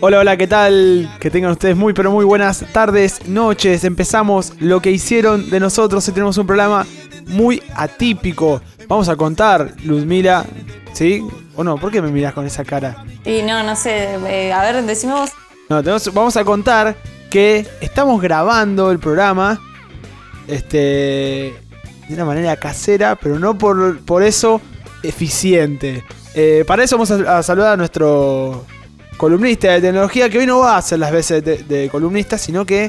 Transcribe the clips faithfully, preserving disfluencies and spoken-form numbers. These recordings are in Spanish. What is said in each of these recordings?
Hola, hola, ¿qué tal? Que tengan ustedes muy, pero muy buenas tardes, noches. Empezamos lo que hicieron de nosotros. Hoy tenemos un programa muy atípico. Vamos a contar, Luzmila, ¿sí? ¿O no? ¿Por qué me mirás con esa cara? Y no, no sé. Eh, a ver, decime vos. No, tenemos, vamos a contar que estamos grabando el programa este, de una manera casera, pero no por, por eso eficiente. Eh, para eso vamos a, a saludar a nuestro columnista de tecnología, que hoy no va a hacer las veces de, de columnista, sino que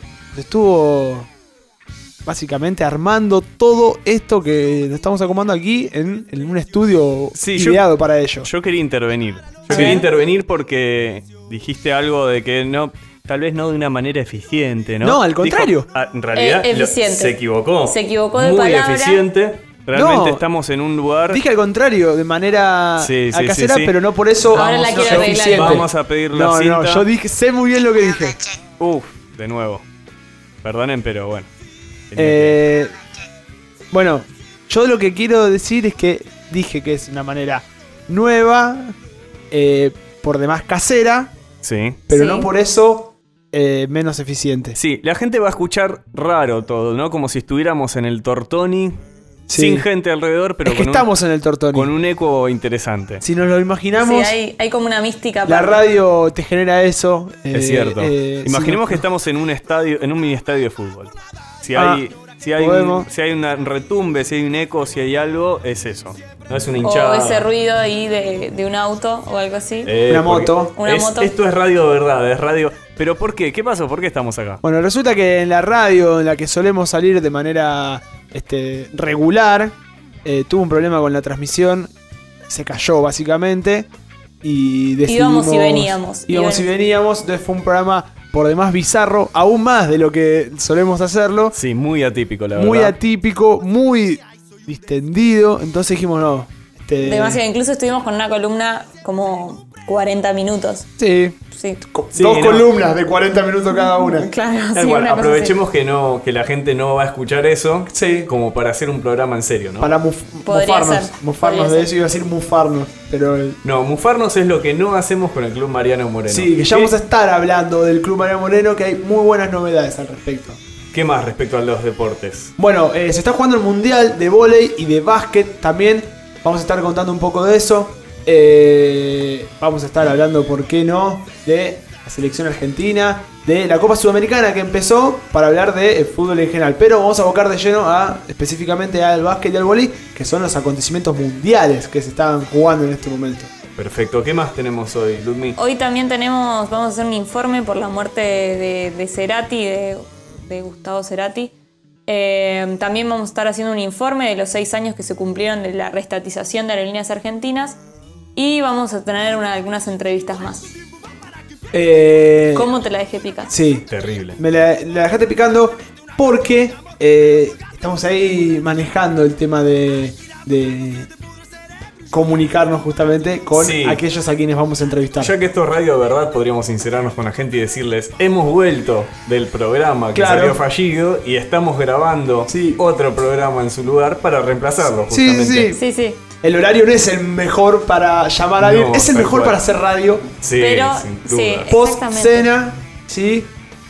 estuvo básicamente armando todo esto que nos estamos acomodando aquí en, en un estudio sí, ideado yo, para ello. Yo quería intervenir. Yo ¿Sí? quería intervenir porque dijiste algo de que no, tal vez no de una manera eficiente, ¿no? No, al contrario. Dijo, ah, en realidad Eh, eficiente. lo, se equivocó. Se equivocó de Muy palabra. eficiente. Realmente No. estamos en un lugar. Dije al contrario, de manera Sí, sí, casera, sí, sí. pero no por eso Ahora la vamos, quiere no, arreglar. eficiente. Vamos a pedir la No, cinta. no, yo dije, sé muy bien lo que dije. Uf, de nuevo. Perdonen, pero bueno. Tenía Eh, bueno, yo lo que quiero decir es que dije que es una manera nueva, eh, por demás casera, que- Sí. pero Sí. no por eso eh, menos eficiente. Sí, la gente va a escuchar raro todo, ¿no? Como si estuviéramos en el Tortoni, Sí. sin gente alrededor, pero es que con, estamos en el un, Tortoni. con un eco interesante. Si nos lo imaginamos, Sí, hay, hay como una mística. la aparte. radio te genera eso. eh, Es cierto. eh, Imaginemos si que no- estamos en un estadio, en un mini estadio de fútbol. Si Ah, hay, si hay, un, podemos. si hay una retumbe, si hay un eco, si hay algo, es eso. No es una O hinchada. ese ruido ahí de, de un auto o algo así. Eh, Una porque moto. Una es- moto. Esto es radio de verdad, es radio. ¿Pero por qué? ¿Qué pasó? ¿Por qué estamos acá? Bueno, resulta que en la radio en la que solemos salir de manera este, regular, eh, tuvo un problema con la transmisión, se cayó básicamente y decidimos... Íbamos y veníamos. Íbamos y Íbamos. veníamos, entonces fue un programa por demás bizarro, aún más de lo que solemos hacerlo, Sí, muy atípico, la verdad. muy atípico, muy distendido, entonces dijimos no. Este, Demasiado. Incluso estuvimos con una columna como cuarenta minutos. Sí, Sí. Sí, dos no. columnas de cuarenta minutos cada una. Claro, Tal sí, cual, una cosa aprovechemos que no que la gente no va a escuchar eso, Sí. como para hacer un programa en serio, ¿no? Para muf- Podría mufarnos, ser, mufarnos podría de ser. eso, iba a decir mufarnos, pero... el- No, mufarnos es lo que no hacemos con el Club Mariano Moreno. Sí, que ya ¿Qué, vamos a estar hablando del Club Mariano Moreno, que hay muy buenas novedades al respecto. ¿Qué más respecto a los deportes? Bueno, eh, se está jugando el Mundial de vóley y de básquet también. Vamos a estar contando un poco de eso. Eh, vamos a estar hablando, ¿por qué no?, de la selección argentina, de la Copa Sudamericana que empezó, para hablar de fútbol en general. Pero vamos a abocar de lleno a específicamente al básquet y al vóley, que son los acontecimientos mundiales que se están jugando en este momento. Perfecto, ¿qué más tenemos hoy, Ludmi? Hoy también tenemos, vamos a hacer un informe por la muerte de, de Cerati, de, de Gustavo Cerati. Eh, también vamos a estar haciendo un informe de los seis años que se cumplieron de la restatización de Aerolíneas Argentinas. Y vamos a tener una- algunas entrevistas más. Eh, ¿Cómo te la dejé picar? Sí, Terrible. me la, la dejaste picando porque eh, estamos ahí manejando el tema de, de comunicarnos justamente con Sí. aquellos a quienes vamos a entrevistar. Ya que esto es radio de verdad, podríamos sincerarnos con la gente y decirles, hemos vuelto del programa que Claro. salió fallido y estamos grabando Sí. otro programa en su lugar para reemplazarlo, Sí, justamente. sí, Sí, sí. El horario no es el mejor para llamar a alguien, No, es el tal mejor cual. para hacer radio. Sí, Pero, sin sí. duda. Post Exactamente. cena, ¿sí?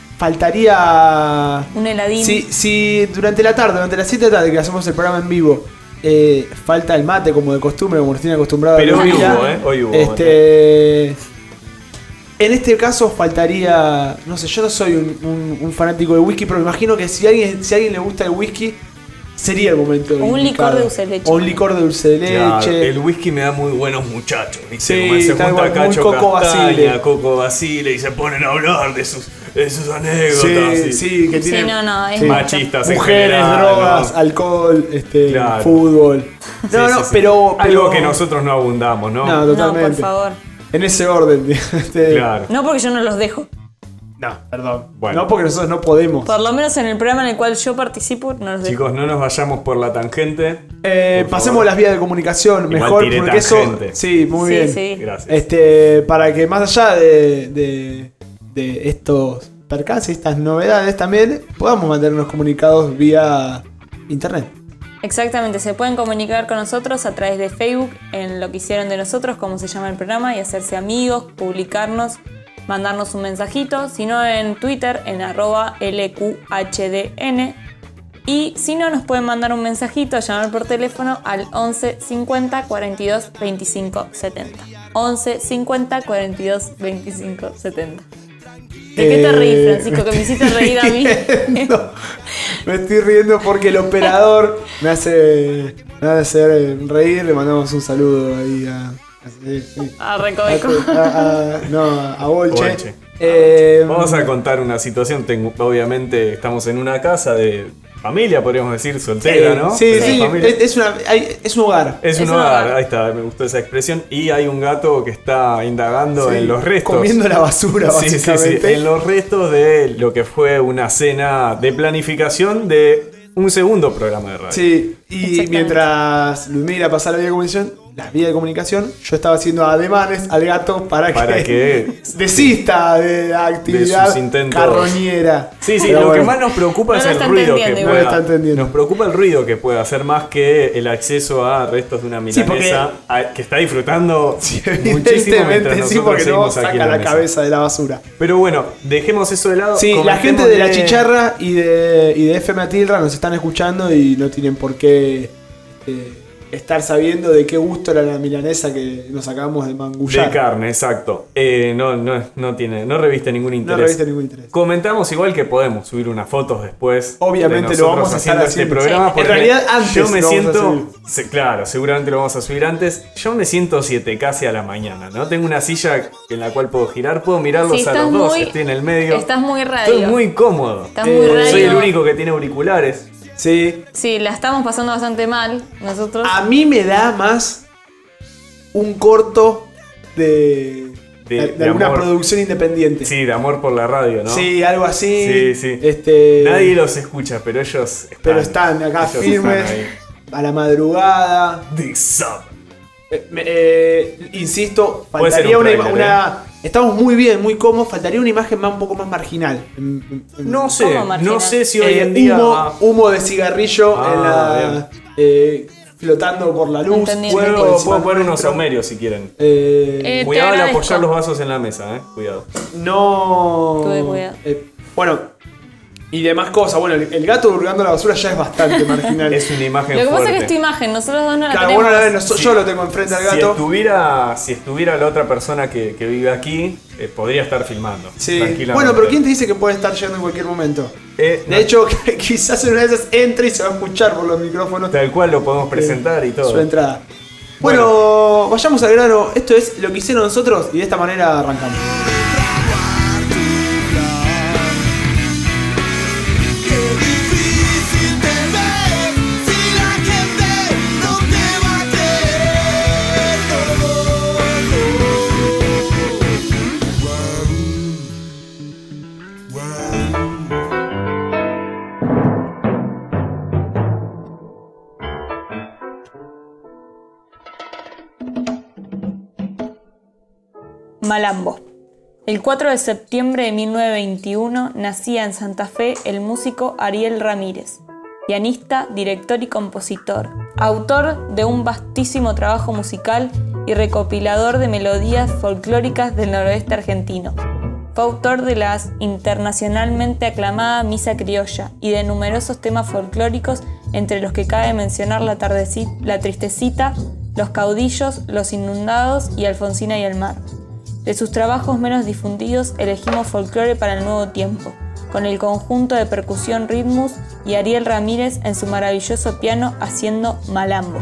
Faltaría... Un heladín. Si, si durante la tarde, durante las siete de la tarde que hacemos el programa en vivo, eh, falta el mate como de costumbre, como nos tiene acostumbrado Pero hoy Luzmila, hubo, ¿eh? Hoy hubo. Este, en este caso faltaría, no sé, yo no soy un, un- un fanático del whisky, pero me imagino que si a alguien, si a alguien le gusta el whisky, sería el momento. O un indicado. licor de dulce de leche. O un licor de dulce de Claro, leche. el whisky me da muy buenos muchachos, ¿viste? Sí, Como se tal junta cual, muy Cacho Coco Castaña, Basile. Coco Basile y se ponen a hablar de sus, de sus anécdotas. Sí, y- sí, que Sí, tiene no, no, es sí. Machistas en mujeres, general, drogas, ¿no? alcohol, este, Claro. fútbol. No, Sí, no, sí, sí. pero, pero Algo que nosotros no abundamos, ¿no? No, No, totalmente. por favor. En ese orden. este, Claro. No porque yo no los dejo. No, perdón. Bueno. No porque nosotros no podemos. Por lo menos en el programa en el cual yo participo, no los dejo. Chicos, no nos vayamos por la tangente. Eh, Por pasemos favor. las vías de comunicación Igual mejor, tiré porque eso. tangente. Sí, muy Sí, bien. sí. Gracias. Este, para que más allá de, de, de estos percances, estas novedades también, podamos mantenernos comunicados vía internet. Exactamente, se pueden comunicar con nosotros a través de Facebook en lo que hicieron de nosotros, cómo se llama el programa, y hacerse amigos, publicarnos mandarnos un mensajito, si no en Twitter, en arroba L Q H D N. Y si no, nos pueden mandar un mensajito, llamar por teléfono al once cincuenta cuarenta y dos veinticinco setenta. once cincuenta cuarenta y dos veinticinco setenta. ¿De qué te reís, Francisco? Que me hiciste reír a mí. Riendo. Me estoy riendo porque el operador me hace, me hace reír. Le mandamos un saludo ahí a... A, a Recoveco. A, a, a, no, a Bolche. Bolche. Eh, Vamos a contar una situación. Tengo, obviamente estamos en una casa de familia, podríamos decir, soltera, ¿no? Sí, Pero sí, familia. es, es, una, hay, es un hogar. Es un Es un hogar, hogar. ahí está, me gustó esa expresión. Y hay un gato que está indagando Sí, en los restos. comiendo la basura, Sí, sí, sí, básicamente. en los restos de lo que fue una cena de planificación de un segundo programa de radio. Sí, y Exactamente. mientras Ludmila pasaba la vía de comunicación, las vías de comunicación, yo estaba haciendo ademanes al gato para, Para que, que desista de la actividad sus intentos. carroñera. Sí, sí, Pero lo bueno, que más nos preocupa No es lo el está ruido que entendiendo igual. pueda. No lo está entendiendo. Nos preocupa el ruido que puede hacer más que el acceso a restos de una Sí, porque- milanesa a- que está disfrutando sí, muchísimo mientras evidentemente sí, nosotros porque no seguimos aquí saca en la, la mesa. cabeza de la basura. Pero bueno, dejemos eso de lado. Sí, la comentemos gente de la de- chicharra y de, y de F M Atilra nos están escuchando y no tienen por qué eh, estar sabiendo de qué gusto era la milanesa que nos acabamos de mangullar. De carne, exacto. Eh, no, no, no tiene, no reviste ningún No interés. reviste ningún interés. Comentamos igual que podemos subir unas fotos después. Obviamente de lo nosotros vamos a estar haciendo haciendo. este programa. Sí. En porque realidad, antes yo me lo vamos a siento. subir. Sí, claro, seguramente lo vamos a subir antes. Yo me siento siete casi a la mañana, ¿no? Tengo una silla en la cual puedo girar, puedo mirarlos Sí, a estás los dos, muy- estoy en el medio. Estás muy radio. Estoy muy cómodo. Estás Eh, muy radio. Soy el único que tiene auriculares. Sí. Sí, la estamos pasando bastante mal nosotros. A mí me da más un corto de, De- de, de alguna amor. producción independiente. Sí, de amor por la radio, ¿no? Sí, algo así. Sí, sí. Este, Nadie los escucha, pero ellos están. pero están acá ellos firmes, están ahí. a la madrugada. The Sub. Eh, me- eh, insisto, Puede ser faltaría un una, tráiler, una- Estamos muy bien, muy cómodos. Faltaría una imagen más, un poco más marginal. En- en- No sé, ¿Cómo marginal? no sé si hoy eh, en día. humo, ah, humo de cigarrillo Ah, en la, eh, flotando por la luz. Entendí, por Puedo, encima puedo poner unos nuestro. saumerios si quieren. Eh, Eh, te Cuidado al agradezco. apoyar los vasos en la mesa, eh. Cuidado. No. Tuve cuidado. Eh, bueno, y demás cosas. Bueno, el, el gato hurgando la basura ya es bastante marginal. Es una imagen Lo que fuerte. pasa es que esta imagen, nosotros dos no la Claro, tenemos. bueno, a ver, no, so- Sí. yo lo tengo enfrente al Si gato. estuviera, si estuviera la otra persona que, que vive aquí, eh, podría estar filmando. Sí. Tranquilamente. Bueno, pero ¿quién te dice que puede estar yendo en cualquier momento? Eh, De hecho, quizás en una de esas entre y se va a escuchar por los micrófonos tal cual lo podemos presentar y todo. su entrada. Bueno, vayamos al grano. Esto es lo que hicieron nosotros y de esta manera arrancamos. Qué difícil te ves si la gente no te va a creer. Malambo. El cuatro de septiembre de mil novecientos veintiuno nacía en Santa Fe el músico Ariel Ramírez, pianista, director y compositor, autor de un vastísimo trabajo musical y recopilador de melodías folclóricas del noroeste argentino. Fue autor de la internacionalmente aclamada Misa Criolla y de numerosos temas folclóricos, entre los que cabe mencionar La, tardeci- la Tristecita, Los Caudillos, Los Inundados y Alfonsina y el Mar. De sus trabajos menos difundidos elegimos Folclore para el Nuevo Tiempo, con el conjunto de percusión Ritmus y Ariel Ramírez en su maravilloso piano haciendo Malambo.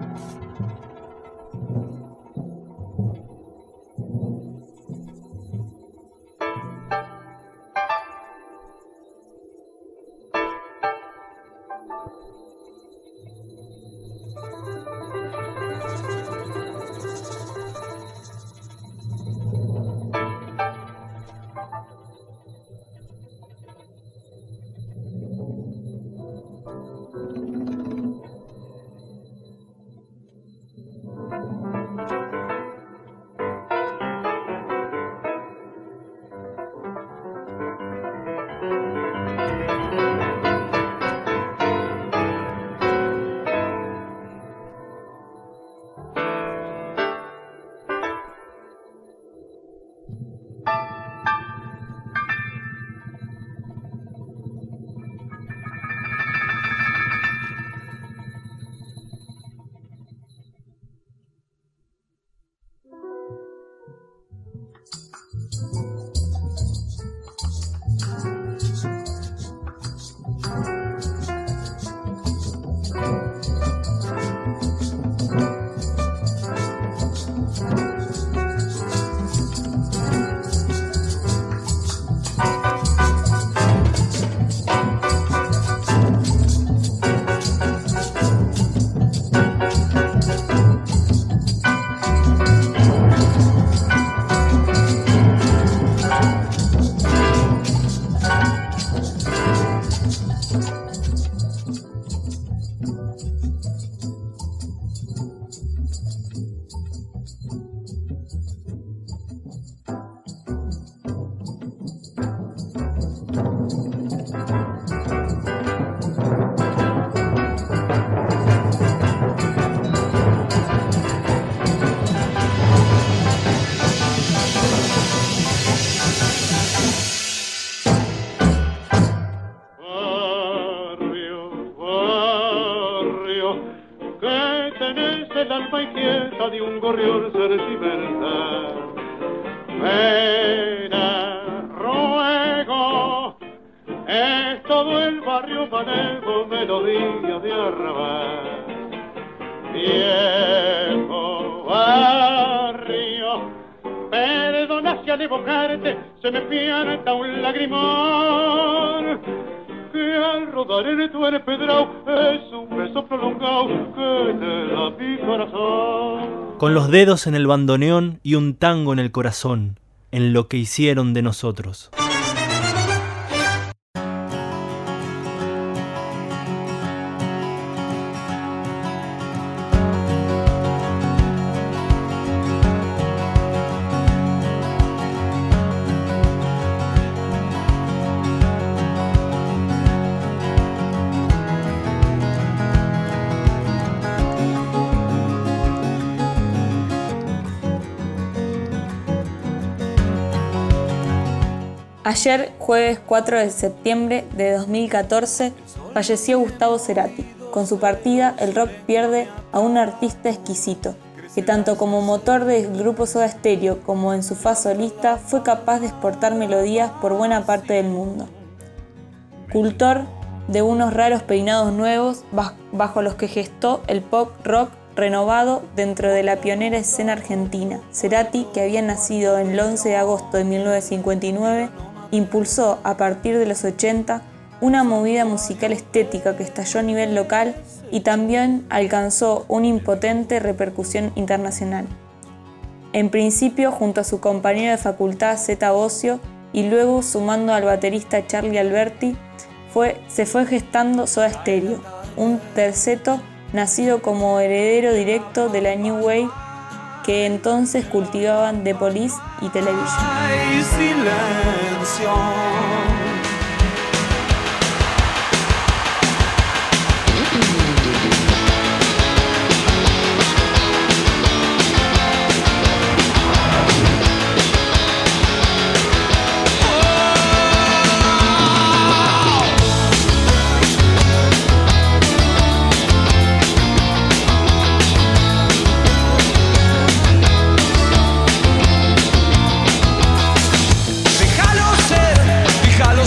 de un gorrión sentimental. Pena, ruego, es todo el barrio manejo, melodía de arrabal. Viejo barrio, perdona si al evocarte se me pianta un lagrimón, que al rodar en tu empedrado es un beso prolongado que te da mi corazón. Con los dedos en el bandoneón y un tango en el corazón, en lo que hicieron de nosotros. Ayer, jueves cuatro de septiembre de dos mil catorce, falleció Gustavo Cerati. Con su partida, el rock pierde a un artista exquisito, que tanto como motor del grupo Soda Stereo como en su faz solista fue capaz de exportar melodías por buena parte del mundo. Cultor de unos raros peinados nuevos bajo los que gestó el pop rock renovado dentro de la pionera escena argentina, Cerati, que había nacido el once de agosto de mil novecientos cincuenta y nueve, impulsó a partir de los ochenta una movida musical estética que estalló a nivel local y también alcanzó una impotente repercusión internacional. En principio junto a su compañero de facultad Zeta Bosio y luego sumando al baterista Charlie Alberti, fue, se fue gestando Soda Stereo, un terceto nacido como heredero directo de la New Wave que entonces cultivaban The Police y Television. Hay silencio. Déjalo ser, déjalo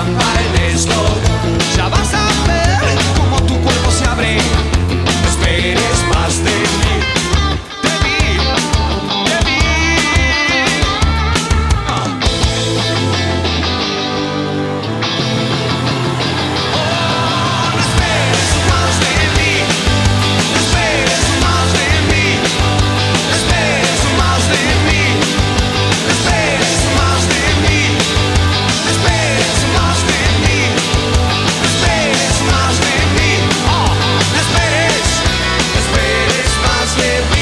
trampa el slot. Ya vas a ver cómo tu cuerpo se abre. No esperes más de mí. De mí, de mí. Ah. Oh, no esperes más de mí. No esperes más de mí. No esperes más de mí. No esperes más de mí. No esperes más de mí. No esperes más de mí. Oh, no esperes, no esperes más de mí.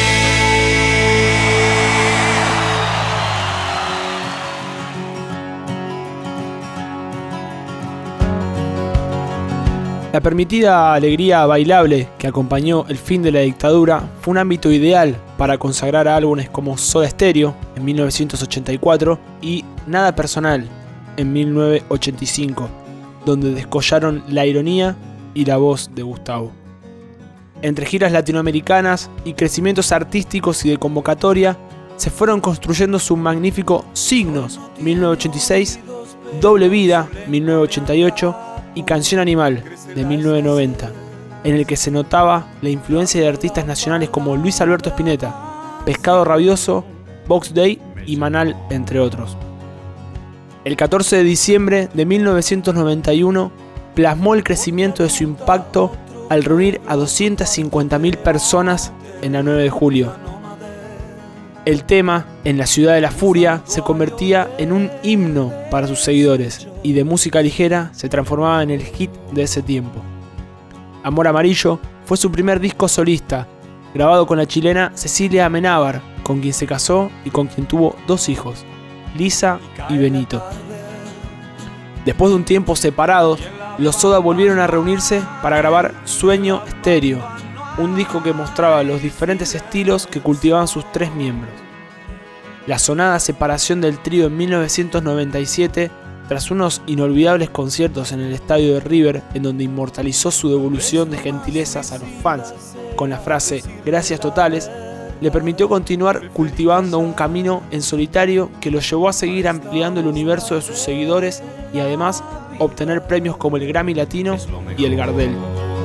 La permitida alegría bailable que acompañó el fin de la dictadura fue un ámbito ideal para consagrar a álbumes como Soda Stereo en mil novecientos ochenta y cuatro y Nada Personal en mil novecientos ochenta y cinco, donde descollaron la ironía y la voz de Gustavo. Entre giras latinoamericanas y crecimientos artísticos y de convocatoria, se fueron construyendo su magnífico Signos mil novecientos ochenta y seis, Doble Vida mil novecientos ochenta y ocho y Canción Animal de mil novecientos noventa, en el que se notaba la influencia de artistas nacionales como Luis Alberto Spinetta, Pescado Rabioso, Box Day y Manal, entre otros. El catorce de diciembre de mil novecientos noventa y uno plasmó el crecimiento de su impacto al reunir a doscientas cincuenta mil personas en la nueve de julio. El tema, En la Ciudad de la Furia, se convertía en un himno para sus seguidores y de música ligera se transformaba en el hit de ese tiempo. Amor Amarillo fue su primer disco solista, grabado con la chilena Cecilia Amenábar, con quien se casó y con quien tuvo dos hijos, Lisa y Benito. Después de un tiempo separados, los Soda volvieron a reunirse para grabar Sueño Stereo, un disco que mostraba los diferentes estilos que cultivaban sus tres miembros. La sonada separación del trío en mil novecientos noventa y siete, tras unos inolvidables conciertos en el estadio de River, en donde inmortalizó su devolución de gentilezas a los fans con la frase "Gracias totales", le permitió continuar cultivando un camino en solitario que lo llevó a seguir ampliando el universo de sus seguidores y además obtener premios como el Grammy Latino y el Gardel.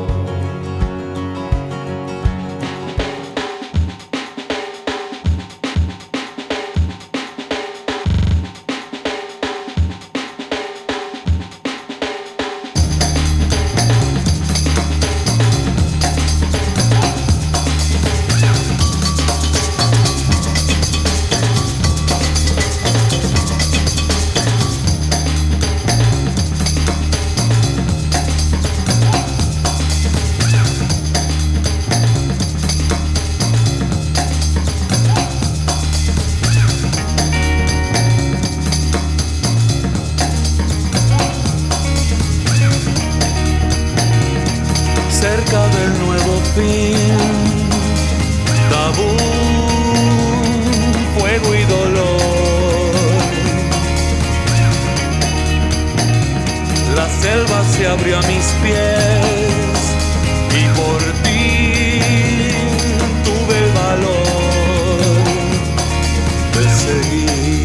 Cerca del nuevo fin, tabú, fuego y dolor. La selva se abrió a mis pies y por ti tuve el valor de seguir.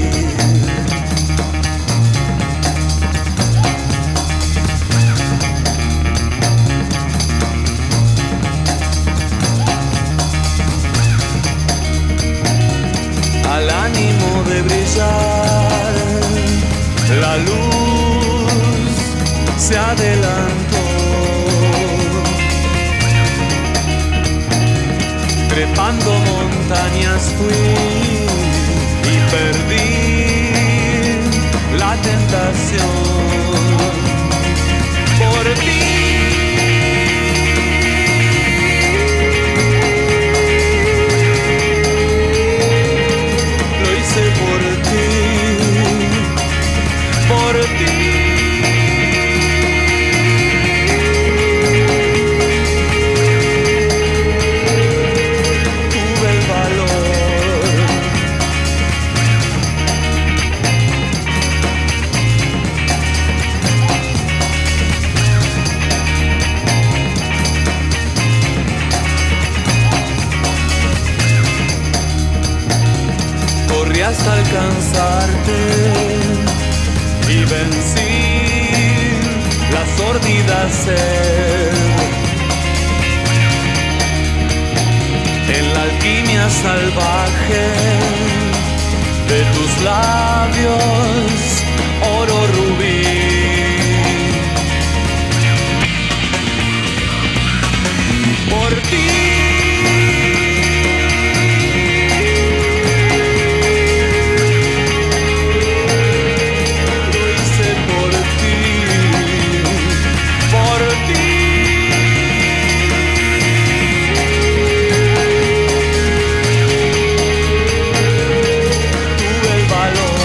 Al ánimo de brillar, la luz se adelantó, trepando montañas fui y perdí la tentación por ti. Hasta alcanzarte y vencí sordida sed. En la alquimia salvaje de tus labios, oro rubí. Por ti lo hice, por ti, por ti. Tuve el valor.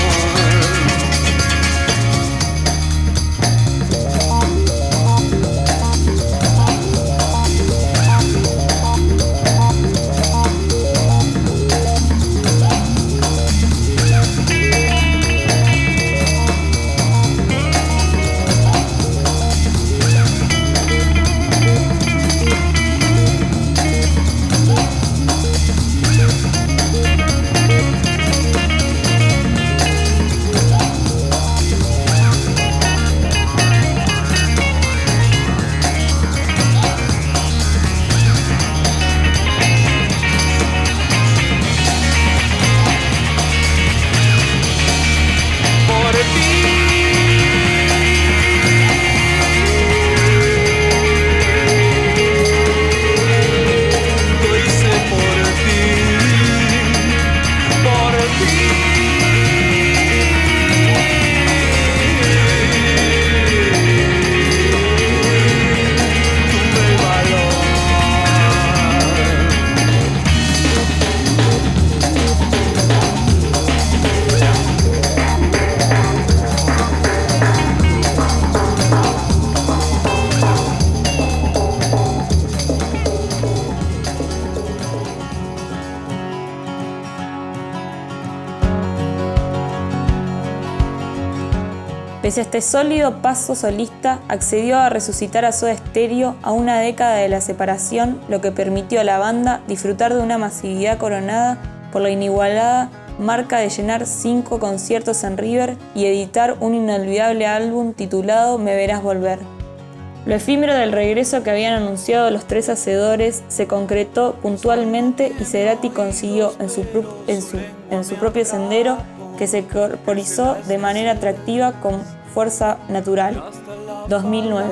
Pese a este sólido paso solista, accedió a resucitar a Soda Stereo a una década de la separación, lo que permitió a la banda disfrutar de una masividad coronada por la inigualada marca de llenar cinco conciertos en River y editar un inolvidable álbum titulado Me Verás Volver. Lo efímero del regreso que habían anunciado los tres hacedores se concretó puntualmente y Cerati consiguió en su, en su, en su propio sendero, que se corporizó de manera atractiva con fuerza natural. dos mil nueve.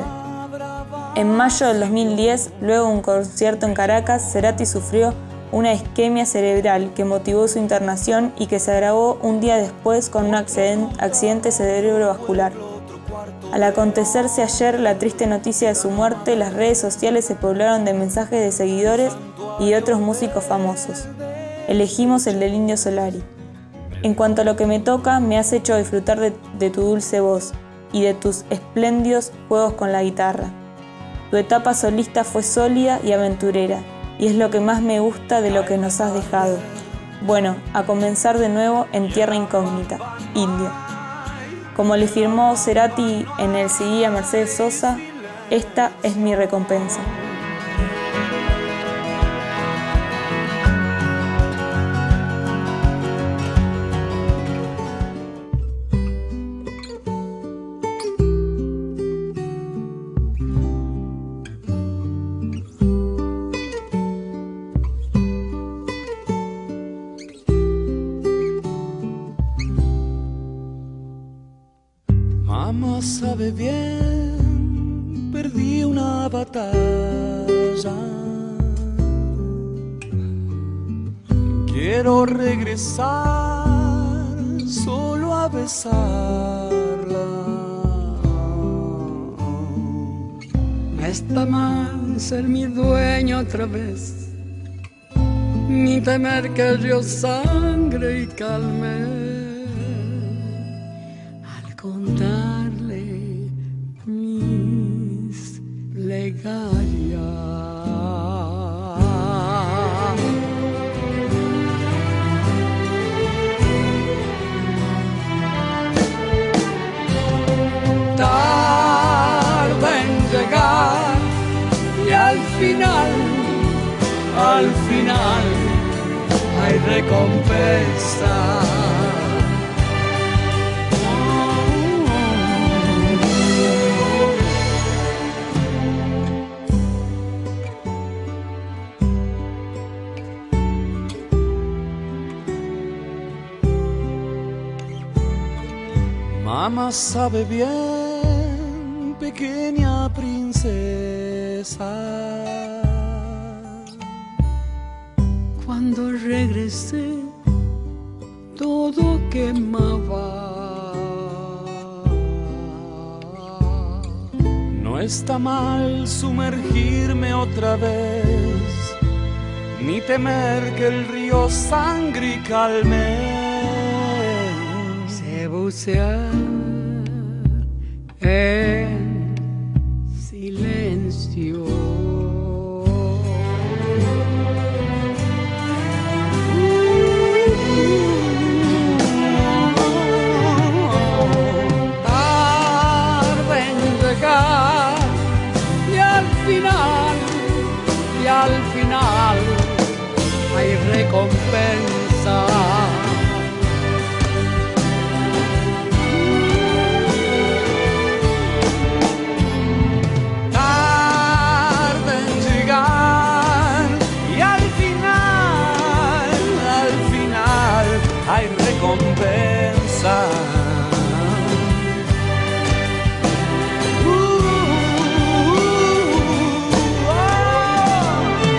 En mayo del dos mil diez, luego de un concierto en Caracas, Cerati sufrió una isquemia cerebral que motivó su internación y que se agravó un día después con un accidente cerebrovascular. Al acontecerse ayer la triste noticia de su muerte, las redes sociales se poblaron de mensajes de seguidores y de otros músicos famosos. Elegimos el del Indio Solari. En cuanto a lo que me toca, me has hecho disfrutar de, de tu dulce voz y de tus espléndidos juegos con la guitarra. Tu etapa solista fue sólida y aventurera, y es lo que más me gusta de lo que nos has dejado. Bueno, a comenzar de nuevo en Tierra Incógnita, Indio. Como le firmó Cerati en el C D a Mercedes Sosa, esta es mi recompensa. Mamá sabe bien, perdí una batalla. Quiero regresar solo a besarla. No está mal ser mi dueño otra vez, ni temer que yo sangre y calme. Contarle mis plegarias. Tarda en llegar y al final, al final hay recompensa. Mamá sabe bien, pequeña princesa. Cuando regresé, todo quemaba. No está mal sumergirme otra vez, ni temer que el río sangre y calme. Sé bucear en silencio. Tarde en llegar y al final, y al final hay recompensa. Tarde en llegar y al final, al final hay recompensa. Uh, uh, oh.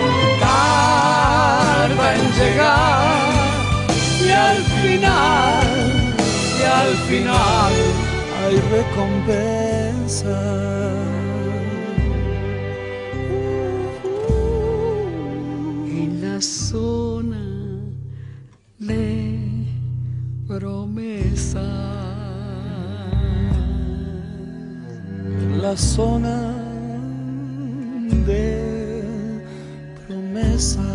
Tarda en llegar y al final, y al final hay recompensa. En la zona de promesas, en la zona de promesas,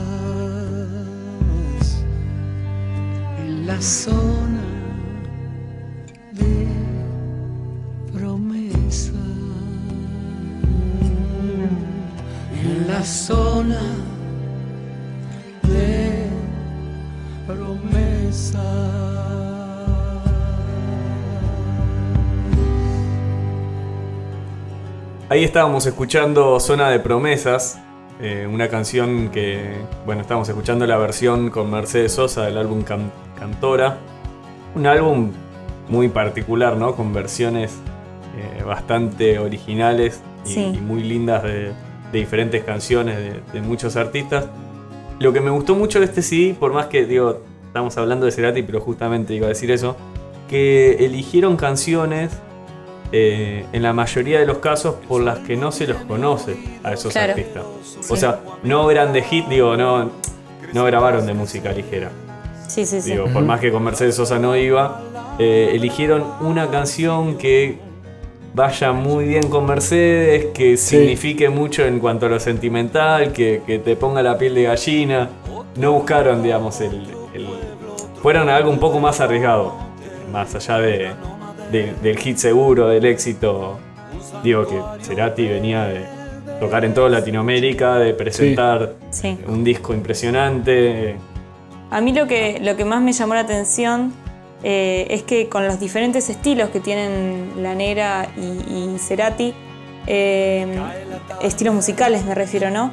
en la zona de promesas, en la zona de promesas. Ahí estábamos escuchando Zona de Promesas, eh, una canción que, bueno, estábamos escuchando la versión con Mercedes Sosa del álbum Can- Cantora. Un álbum muy particular, ¿no? Con versiones eh, bastante originales y, Sí. y muy lindas de, de diferentes canciones de, de muchos artistas. Lo que me gustó mucho de este C D, por más que, digo, estamos hablando de Cerati, pero justamente iba a decir eso, que eligieron canciones eh, en la mayoría de los casos por las que no se los conoce a esos Claro. artistas. O Sí. sea, no eran de hit, digo, no, no grabaron de música ligera. Sí, sí, sí. Digo, por más que con Mercedes Sosa no iba, eh, eligieron una canción que vaya muy bien con Mercedes, que signifique mucho en cuanto a lo sentimental, que, que te ponga la piel de gallina. No buscaron, digamos, el, el- fueron a algo un poco más arriesgado, más allá de, de- del hit seguro, del éxito. Digo que Cerati venía de tocar en toda Latinoamérica, de presentar Sí. un disco impresionante. A mí lo que, lo que más me llamó la atención eh, es que con los diferentes estilos que tienen La Negra y, y Cerati, eh, estilos musicales me refiero, ¿no?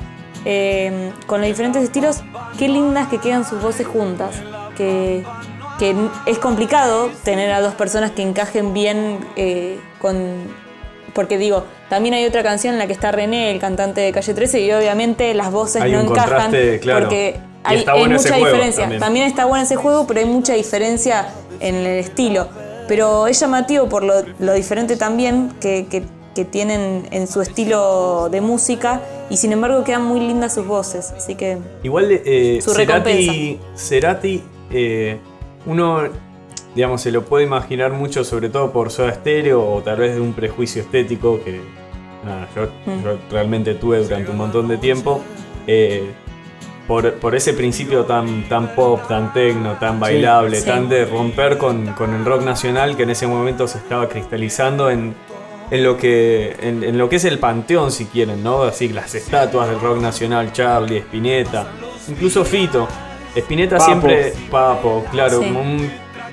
Eh, con los diferentes estilos, qué lindas que quedan sus voces juntas. Que, que es complicado tener a dos personas que encajen bien eh, con... Porque digo, también hay otra canción en la que está René, el cantante de Calle trece, y obviamente las voces Hay no un encajan contraste, claro. porque Y hay, está hay bueno ese mucha juego diferencia. también. También está bueno ese juego, pero hay mucha diferencia en el estilo. Pero es llamativo por lo, lo diferente también que, que, que tienen en su estilo de música, y sin embargo quedan muy lindas sus voces. Así que Igual eh, Su Cerati, Cerati eh, uno, digamos, se lo puede imaginar mucho, sobre todo por Soda Stereo o tal vez de un prejuicio estético que nada, yo, Mm. yo realmente tuve durante un montón de tiempo. Eh, por, por ese principio tan, tan pop, tan tecno, tan bailable, Sí. tan de romper con, con el rock nacional que en ese momento se estaba cristalizando en, en, lo, que, en, en lo que es el panteón, si quieren, ¿no? Así, las estatuas del rock nacional, Charlie, Spinetta, incluso Fito. Spinetta Papo. siempre, Papo, claro, Sí. como un...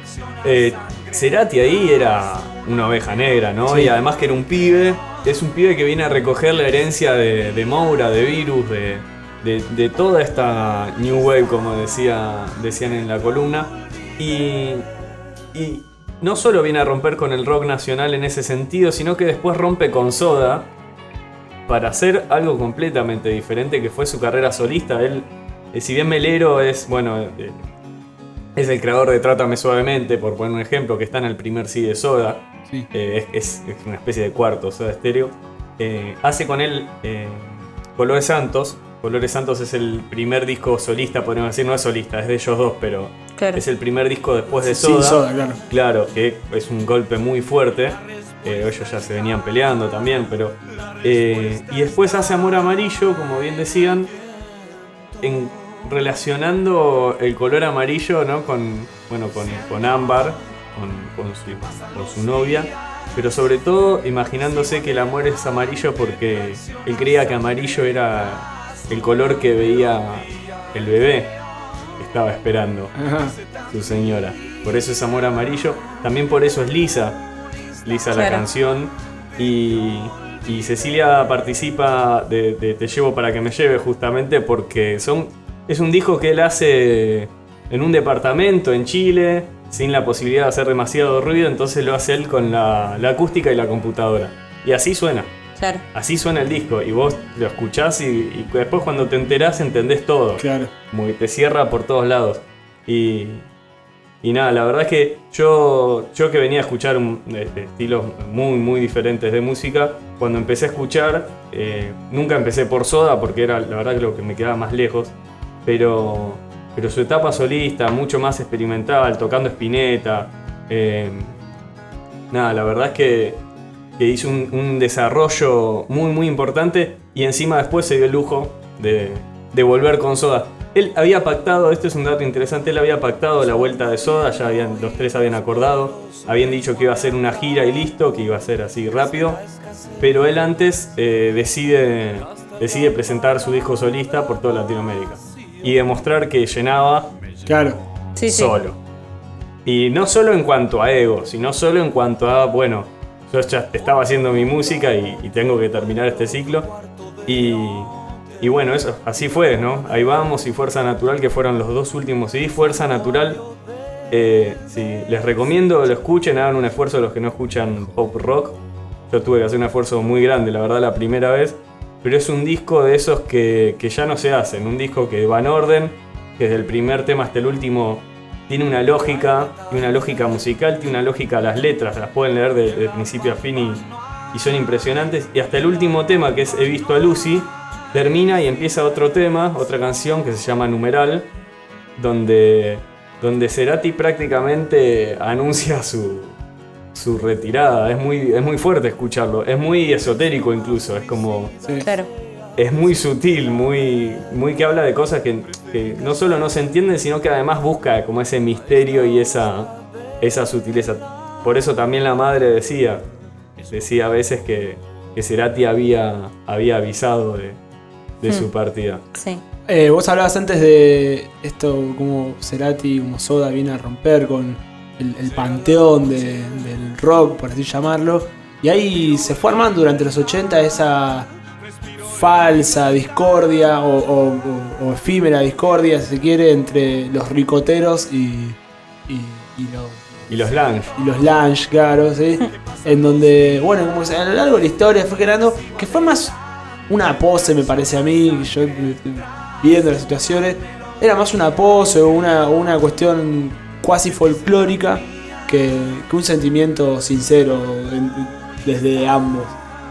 Eh, Cerati ahí era una oveja negra, ¿no? Sí. Y además que era un pibe, es un pibe que viene a recoger la herencia de, de Moura, de Virus, de, de, de toda esta New Wave, como decía, decían en la columna. Y, y no solo viene a romper con el rock nacional en ese sentido, sino que después rompe con Soda para hacer algo completamente diferente, que fue su carrera solista. Él, eh, si bien Melero es, bueno, eh, es el creador de Trátame Suavemente, por poner un ejemplo, que está en el primer C D de Soda, Sí. eh, es, es, es una especie de cuarto Soda Stereo, eh, hace con él eh, Colores Santos. Colores Santos es el primer disco solista, podríamos decir, no es solista, es de ellos dos, pero Claro. es el primer disco después de Sin Soda. Soda, claro. Claro, que es un golpe muy fuerte. Eh, ellos ya se venían peleando también, pero... eh, y después hace Amor Amarillo, como bien decían, en, relacionando el color amarillo, ¿no? con, bueno, con, con Ámbar, con, con, su, con su novia, pero sobre todo imaginándose que el amor es amarillo porque él creía que amarillo era el color que veía el bebé que estaba esperando Ajá. su señora. Por eso es Amor Amarillo. También por eso es Lisa. Lisa la Claro. canción. Y, y Cecilia participa de, de Te llevo para que me lleve, justamente porque son es un disco que él hace en un departamento en Chile, sin la posibilidad de hacer demasiado ruido, entonces lo hace él con la, la acústica y la computadora. Y así suena. Claro. Así suena el disco. Y vos lo escuchás y, y después cuando te enterás entendés todo. Claro. Como que te cierra por todos lados. Y, y nada, la verdad es que yo, yo que venía a escuchar un, este, estilos muy, muy diferentes de música, cuando empecé a escuchar, eh, nunca empecé por Soda porque era la verdad que lo que me quedaba más lejos, pero, pero su etapa solista, mucho más experimental, tocando Spinetta, eh, nada, la verdad es que, que hizo un, un desarrollo muy, muy importante y encima después se dio el lujo de, de volver con Soda. Él había pactado, este es un dato interesante, él había pactado la vuelta de Soda, ya habían, los tres habían acordado, habían dicho que iba a hacer una gira y listo, que iba a ser así rápido, pero él antes eh, decide, decide presentar su disco solista por toda Latinoamérica y demostrar que llenaba Claro. Sí, sí. solo. Y no solo en cuanto a ego, sino solo en cuanto a, bueno, yo ya estaba haciendo mi música y, y tengo que terminar este ciclo. Y... Y bueno, eso, así fue, ¿no? Ahí vamos y Fuerza Natural, que fueron los dos últimos C D. Fuerza Natural, eh, sí, les recomiendo lo escuchen, hagan un esfuerzo los que no escuchan pop rock. Yo tuve que hacer un esfuerzo muy grande, la verdad, la primera vez. Pero es un disco de esos que, que ya no se hacen, un disco que va en orden, que desde el primer tema hasta el último tiene una lógica, tiene una lógica musical, tiene una lógica a las letras, las pueden leer de, de principio a fin y, y son impresionantes. Y hasta el último tema, que es He visto a Lucy, termina y empieza otro tema, otra canción que se llama Numeral, donde, donde Cerati prácticamente anuncia su, su retirada. Es muy, es muy fuerte escucharlo, es muy esotérico incluso, es como... Sí. Claro. Es muy sutil, muy, muy que habla de cosas que, que no solo no se entienden, sino que además busca como ese misterio y esa, esa sutileza. Por eso también la madre decía, decía a veces que, que Cerati había, había avisado de... de Hmm. su partida. Sí. Eh, vos hablabas antes de esto, como Cerati, como Soda viene a romper con el, el panteón de- del rock, por así llamarlo. Y ahí se fue armando durante los ochenta esa falsa discordia o, o- o- o efímera discordia, si se quiere, entre los ricoteros y, y, y los Y los Lange. y los Lange, claro, ¿sí? En donde, bueno, como que a lo largo de la historia fue creando, que fue más una pose, me parece a mí, yo eh, viendo las situaciones, era más una pose o una, o una cuestión cuasi folclórica que, que un sentimiento sincero en- desde ambos.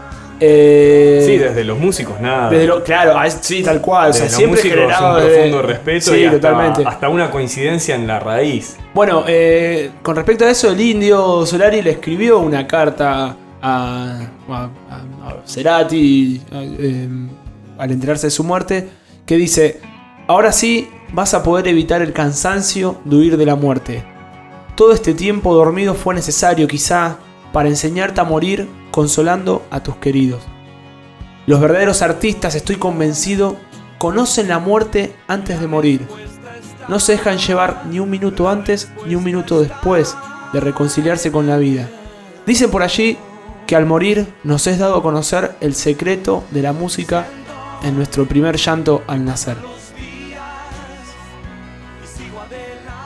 Eh, Sí, desde los músicos, nada. desde lo- claro, ah, es- sí, tal cual, o sea, Desde los siempre músicos, generado un desde- profundo respeto sí, y hasta, totalmente. hasta una coincidencia en la raíz. Bueno, eh, con respecto a eso, el Indio Solari le escribió una carta a, a, a- a Cerati a- eh, al enterarse de su muerte, que dice: ahora sí vas a poder evitar el cansancio de huir de la muerte. Todo este tiempo dormido fue necesario quizá para enseñarte a morir consolando a tus queridos. Los verdaderos artistas, estoy convencido, conocen la muerte antes de morir. No se dejan llevar ni un minuto antes ni un minuto después de reconciliarse con la vida. Dicen por allí que al morir nos es dado a conocer el secreto de la música en nuestro primer llanto al nacer.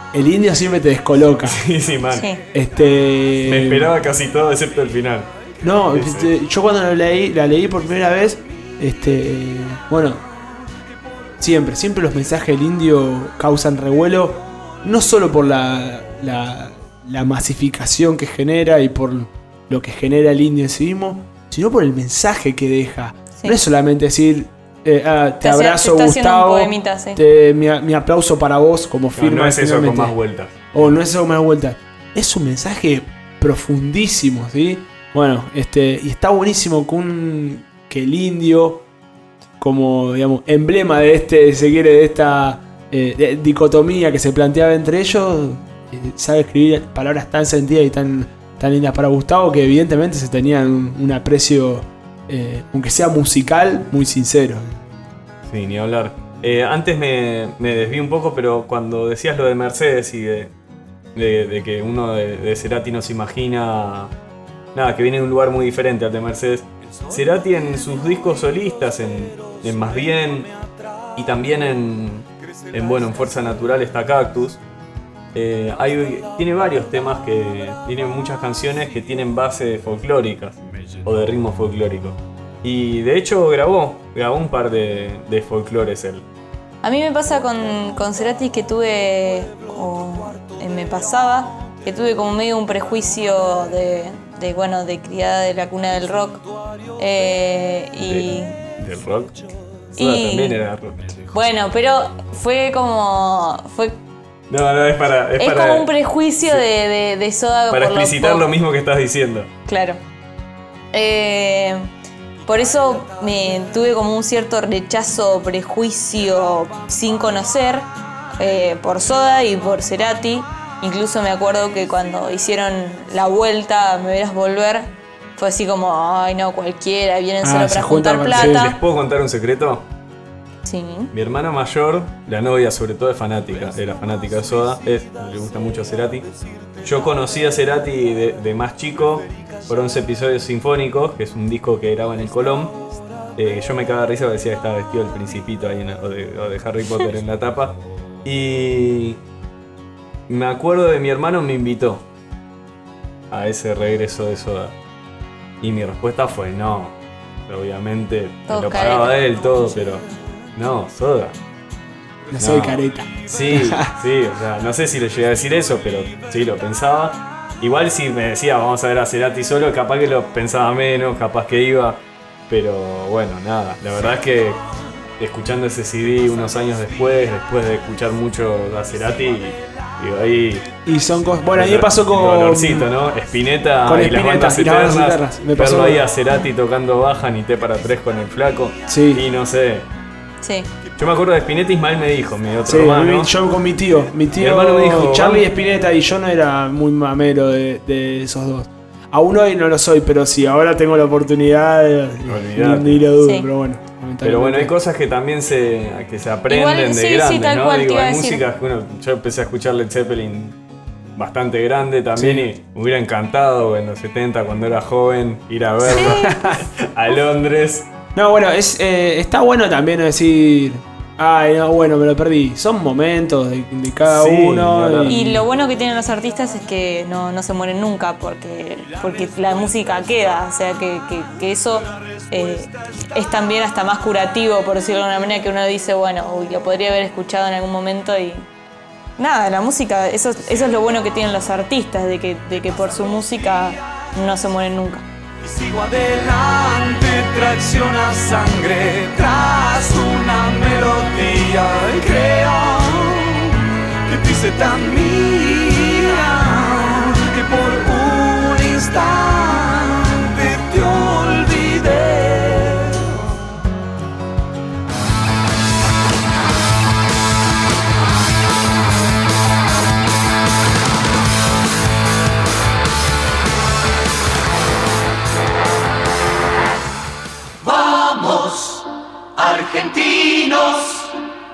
el indio siempre te descoloca. Sí, sí, man. Sí. Este. Me esperaba casi todo excepto el final. No, Sí, este, yo cuando la leí, la leí por primera vez, este, bueno, siempre, siempre los mensajes del indio causan revuelo, no solo por la, la, la masificación que genera y por lo que genera el indio en sí mismo, sino por el mensaje que deja. Sí. No es solamente decir, eh, ah, te, Te hace- abrazo, te está haciendo un Gustavo, poemita, sí. te- mi, mi aplauso para vos, como No, firma. no es eso con finalmente. más vueltas. O no es eso con más vueltas. Es un mensaje profundísimo, ¿sí? Bueno, este, y está buenísimo que, un, que el indio, como digamos, emblema de este, si se quiere, de esta eh, de- dicotomía que se planteaba entre ellos, eh, sabe escribir palabras tan sentidas y tan, tan lindas para Gustavo que evidentemente se tenían un, un aprecio, eh, aunque sea musical, muy sincero. Sí, ni hablar. Eh, antes me, me desví un poco, pero cuando decías lo de Mercedes y de, de, de que uno de, de Cerati no se imagina nada, que viene de un lugar muy diferente al de Mercedes. Cerati en sus discos solistas, en, en Más Bien y también en, en, bueno, en Fuerza Natural está Cactus. Eh, hay, tiene varios temas que tienen muchas canciones que tienen bases folclóricas o de ritmos folclóricos. Y de hecho grabó, grabó un par de, de folclores él. A mí me pasa con, con Cerati que tuve, o eh, me pasaba, que tuve como medio un prejuicio de, de bueno, de criada de la cuna del rock. Eh, y De- del rock. y- Soda también era rock. bueno, pero fue como, fue, No, no, es para. Es, es para, como un prejuicio de, de, de Soda para por lo explicitar pop. lo mismo que estás diciendo. Claro. Eh, por eso me tuve como un cierto rechazo, prejuicio sin conocer eh, por Soda y por Cerati. Incluso me acuerdo que cuando hicieron la vuelta, Me Verás Volver, fue así como, ay no, cualquiera, vienen Ah, solo se para juntan juntar para- sí, plata. ¿Les puedo contar un secreto? Sí. Mi hermana mayor, la novia sobre todo, es fanática, era fanática de Soda, es, le gusta mucho Cerati. Yo conocí a Cerati de, de más chico por once episodios sinfónicos, que es un disco que graba en el Colón. Eh, yo me cagaba de risa porque decía que estaba vestido el Principito ahí en la- o, de, o de Harry Potter en la tapa. Y me acuerdo de mi hermano me invitó a ese regreso de Soda. Y mi respuesta fue no. Obviamente Todo me lo pagaba careta. él todo, pero no, Soda. No soy No. careta. Sí, sí, o sea, no sé si le llegué a decir eso, pero sí lo pensaba. Igual si me decía vamos a ver a Cerati solo, capaz que lo pensaba menos, capaz que iba. Pero bueno, nada, la verdad es que escuchando ese C D unos años después, después de escuchar mucho a Cerati, digo ahí... Y son cosas. Bueno, a mí me pasó con. Dolorcito, ¿no? Spinetta con y las Spinetta bandas y las bandas eternas. eternas. Me pasó Verlo ahí con- a Cerati tocando baja, ni té para tres con el flaco. Sí. Y no sé. Sí. Yo me acuerdo de Spinetta, Ismael me dijo, mi otro Sí, hermano. yo con mi tío. Mi tío hermano me dijo, Charlie vamos- Spinetta, y yo no era muy mamero de, de esos dos. Aún hoy no lo soy, pero sí, ahora tengo la oportunidad de, Olvidate. ni, ni lo dudo, Sí. pero bueno. Pero bueno, hay cosas que también se, que se aprenden Igual, de sí, sí, grandes, tal ¿no? cual te Digo, iba a hay decir. músicas que uno, yo empecé a escuchar Led Zeppelin bastante grande también Sí. y me hubiera encantado en los setenta cuando era joven ir a verlo a Londres. No, bueno, es, eh, está bueno también decir. Ay, no, bueno, me lo perdí. Son momentos de, de cada Sí, uno. claro. Y lo bueno que tienen los artistas es que no, no se mueren nunca porque, porque la música queda, o sea que, que, que eso eh, es también hasta más curativo, por decirlo de alguna manera, que uno dice, bueno, uy, lo podría haber escuchado en algún momento y nada, la música, eso, eso es lo bueno que tienen los artistas, de que, de que por su música no se mueren nunca. Y sigo adelante, tracciona sangre tras una melodía y creo que te hice tan mía que por un instante te olvidé. Vamos, argentinos,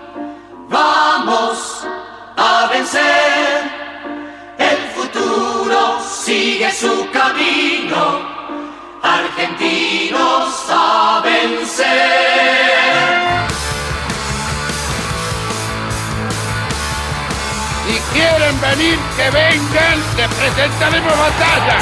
vamos a vencer. El futuro sigue su camino, argentinos a vencer. Y quieren quieran venir, que vengan, les presentaremos batalla.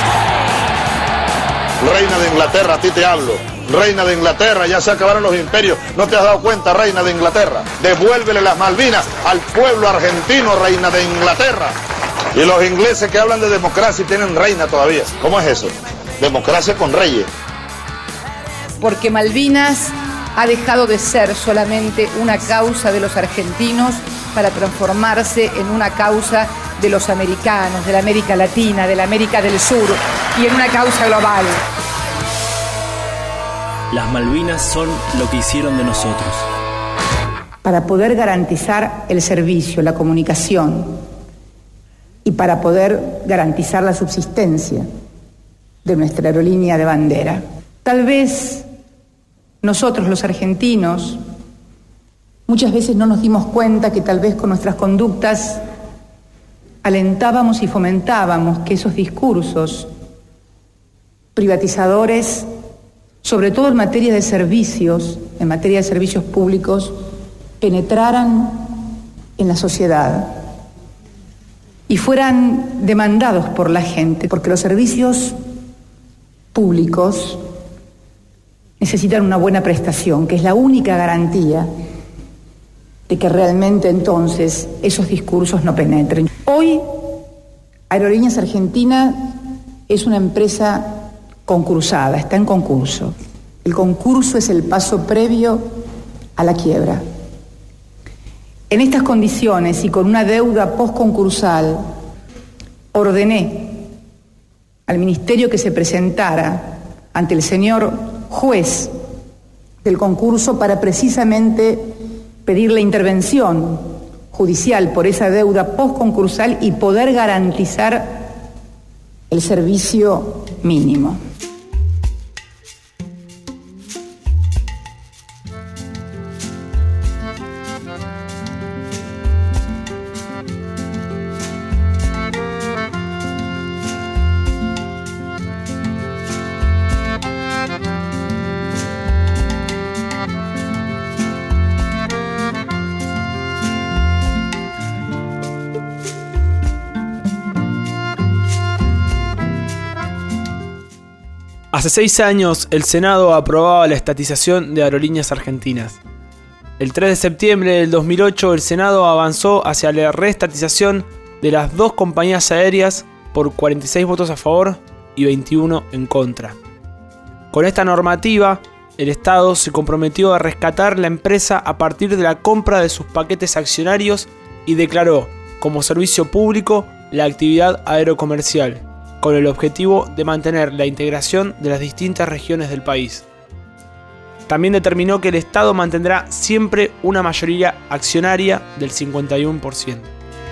Reina de Inglaterra, a ti te hablo. Reina de Inglaterra, ya se acabaron los imperios. ¿No te has dado cuenta, reina de Inglaterra? Devuélvele las Malvinas al pueblo argentino, reina de Inglaterra. Y los ingleses que hablan de democracia y tienen reina todavía. ¿Cómo es eso? Democracia con reyes. Porque Malvinas ha dejado de ser solamente una causa de los argentinos para transformarse en una causa de los americanos, de la América Latina, de la América del Sur y en una causa global. Las Malvinas son lo que hicieron de nosotros. Para poder garantizar el servicio, la comunicación y para poder garantizar la subsistencia de nuestra aerolínea de bandera. Tal vez nosotros los argentinos muchas veces no nos dimos cuenta que tal vez con nuestras conductas alentábamos y fomentábamos que esos discursos privatizadores, sobre todo en materia de servicios, en materia de servicios públicos, penetraran en la sociedad y fueran demandados por la gente, porque los servicios públicos necesitan una buena prestación, que es la única garantía de que realmente entonces esos discursos no penetren. Hoy, Aerolíneas Argentinas es una empresa concursada, está en concurso. El concurso es el paso previo a la quiebra. En estas condiciones y con una deuda postconcursal, ordené al Ministerio que se presentara ante el señor juez del concurso para precisamente pedir la intervención judicial por esa deuda postconcursal y poder garantizar el servicio mínimo. Hace seis años, el Senado aprobaba la estatización de Aerolíneas Argentinas. El tres de septiembre del dos mil ocho, el Senado avanzó hacia la reestatización de las dos compañías aéreas por cuarenta y seis votos a favor y veintiuno en contra. Con esta normativa, el Estado se comprometió a rescatar la empresa a partir de la compra de sus paquetes accionarios y declaró como servicio público la actividad aerocomercial, con el objetivo de mantener la integración de las distintas regiones del país. También determinó que el Estado mantendrá siempre una mayoría accionaria del cincuenta y uno por ciento.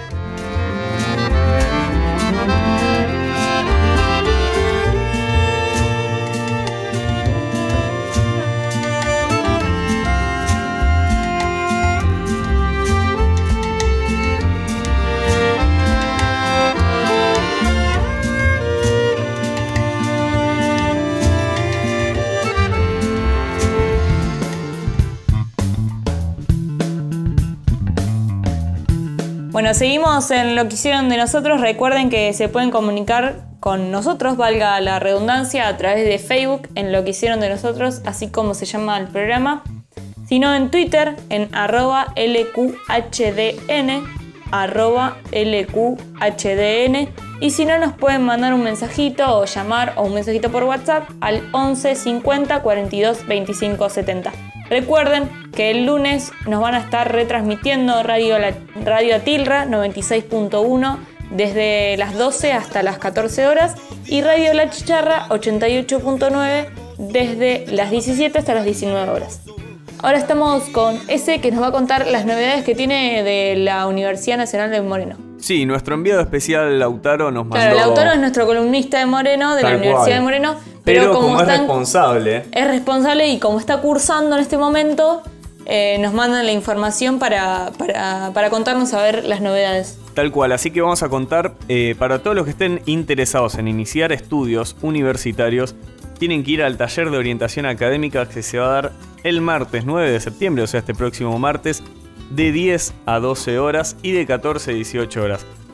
Bueno, seguimos en lo que hicieron de nosotros. Recuerden que se pueden comunicar con nosotros, valga la redundancia, a través de Facebook en lo que hicieron de nosotros, así como se llama el programa. Sino en Twitter, en arroba L Q H D N, arroba L Q H D N. Y si no, nos pueden mandar un mensajito o llamar o un mensajito por WhatsApp al once cincuenta cuarenta y dos veinticinco setenta. Recuerden que el lunes nos van a estar retransmitiendo Radio, la, Radio Atilra noventa y seis punto uno desde las doce hasta las catorce horas y Radio La Chicharra ochenta y ocho punto nueve desde las diecisiete hasta las diecinueve horas. Ahora estamos con ese que nos va a contar las novedades que tiene de la Universidad Nacional de Moreno. Sí, nuestro enviado especial Lautaro nos mandó... Claro, Lautaro es nuestro columnista de Moreno, de la Universidad cual. de Moreno. Pero, pero como, como es están, responsable... Es responsable y como está cursando en este momento, eh, nos mandan la información para, para, para contarnos a ver las novedades. Tal cual, así que vamos a contar, eh, para todos los que estén interesados en iniciar estudios universitarios, tienen que ir al taller de orientación académica que se va a dar el martes nueve de septiembre, o sea, este próximo martes, de diez a doce horas y de catorce a dieciocho horas.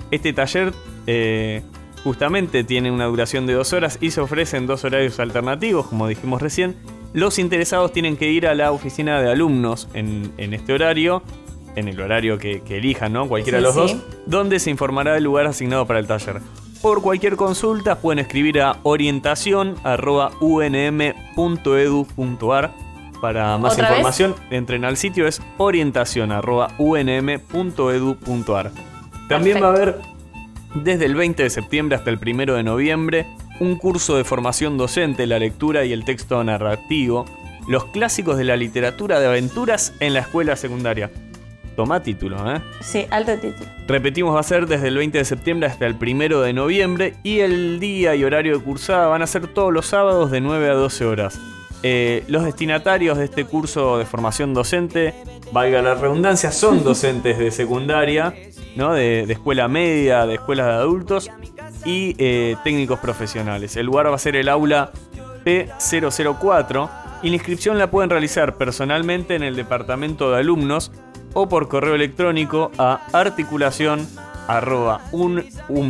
Este taller eh, justamente tiene una duración de dos horas y se ofrecen dos horarios alternativos, como dijimos recién. Los interesados tienen que ir a la oficina de alumnos en, en este horario, en el horario que, que elijan, ¿no? Cualquiera Sí, de los sí. dos, donde se informará del lugar asignado para el taller. Por cualquier consulta pueden escribir a orientación arroba u n m punto e d u punto a r. Para más ¿Otra información, entren al sitio, es orientación arroba u n m punto e d u punto a r. También Perfecto. va a haber, desde el veinte de septiembre hasta el primero de noviembre, un curso de formación docente, la lectura y el texto narrativo, los clásicos de la literatura de aventuras en la escuela secundaria. Toma título, ¿eh? Sí, alto título. Repetimos, va a ser desde el veinte de septiembre hasta el primero de noviembre y el día y horario de cursada van a ser todos los sábados de nueve a doce horas. Eh, los destinatarios de este curso de formación docente, valga la redundancia, son docentes de secundaria, ¿no? de, de escuela media, de escuelas de adultos y eh, técnicos profesionales. El lugar va a ser el aula P cero cero cuatro y la inscripción la pueden realizar personalmente en el departamento de alumnos o por correo electrónico a articulación arroba un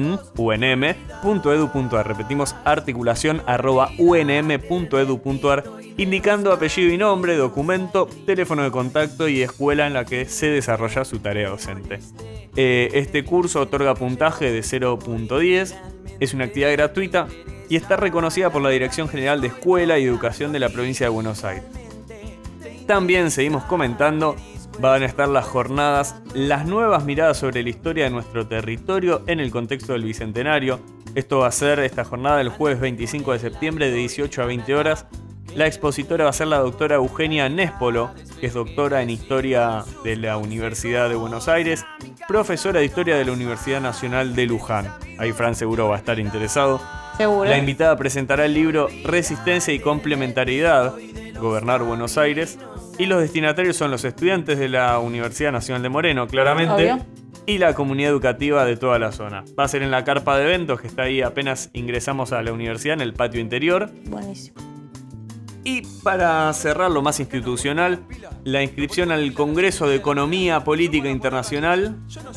m punto e d u punto a r. Repetimos, articulación arroba u n m punto e d u punto a r, indicando apellido y nombre, documento, teléfono de contacto y escuela en la que se desarrolla su tarea docente. Eh, este curso otorga puntaje de cero punto diez, es una actividad gratuita y está reconocida por la Dirección General de Escuela y Educación de la provincia de Buenos Aires. También seguimos comentando, van a estar las jornadas Las nuevas miradas sobre la historia de nuestro territorio en el contexto del Bicentenario. Esto va a ser esta jornada el jueves veinticinco de septiembre de dieciocho a veinte horas. La expositora va a ser la doctora Eugenia Néspolo, que es doctora en Historia de la Universidad de Buenos Aires, profesora de Historia de la Universidad Nacional de Luján. Ahí Fran seguro va a estar interesado. Seguro. La invitada presentará el libro Resistencia y Complementariedad, Gobernar Buenos Aires. Y los destinatarios son los estudiantes de la Universidad Nacional de Moreno, claramente, Obvio. y la comunidad educativa de toda la zona. Va a ser en la carpa de eventos que está ahí apenas ingresamos a la universidad, en el patio interior. Buenísimo. Y para cerrar lo más institucional, la inscripción al Congreso de Economía Política Internacional,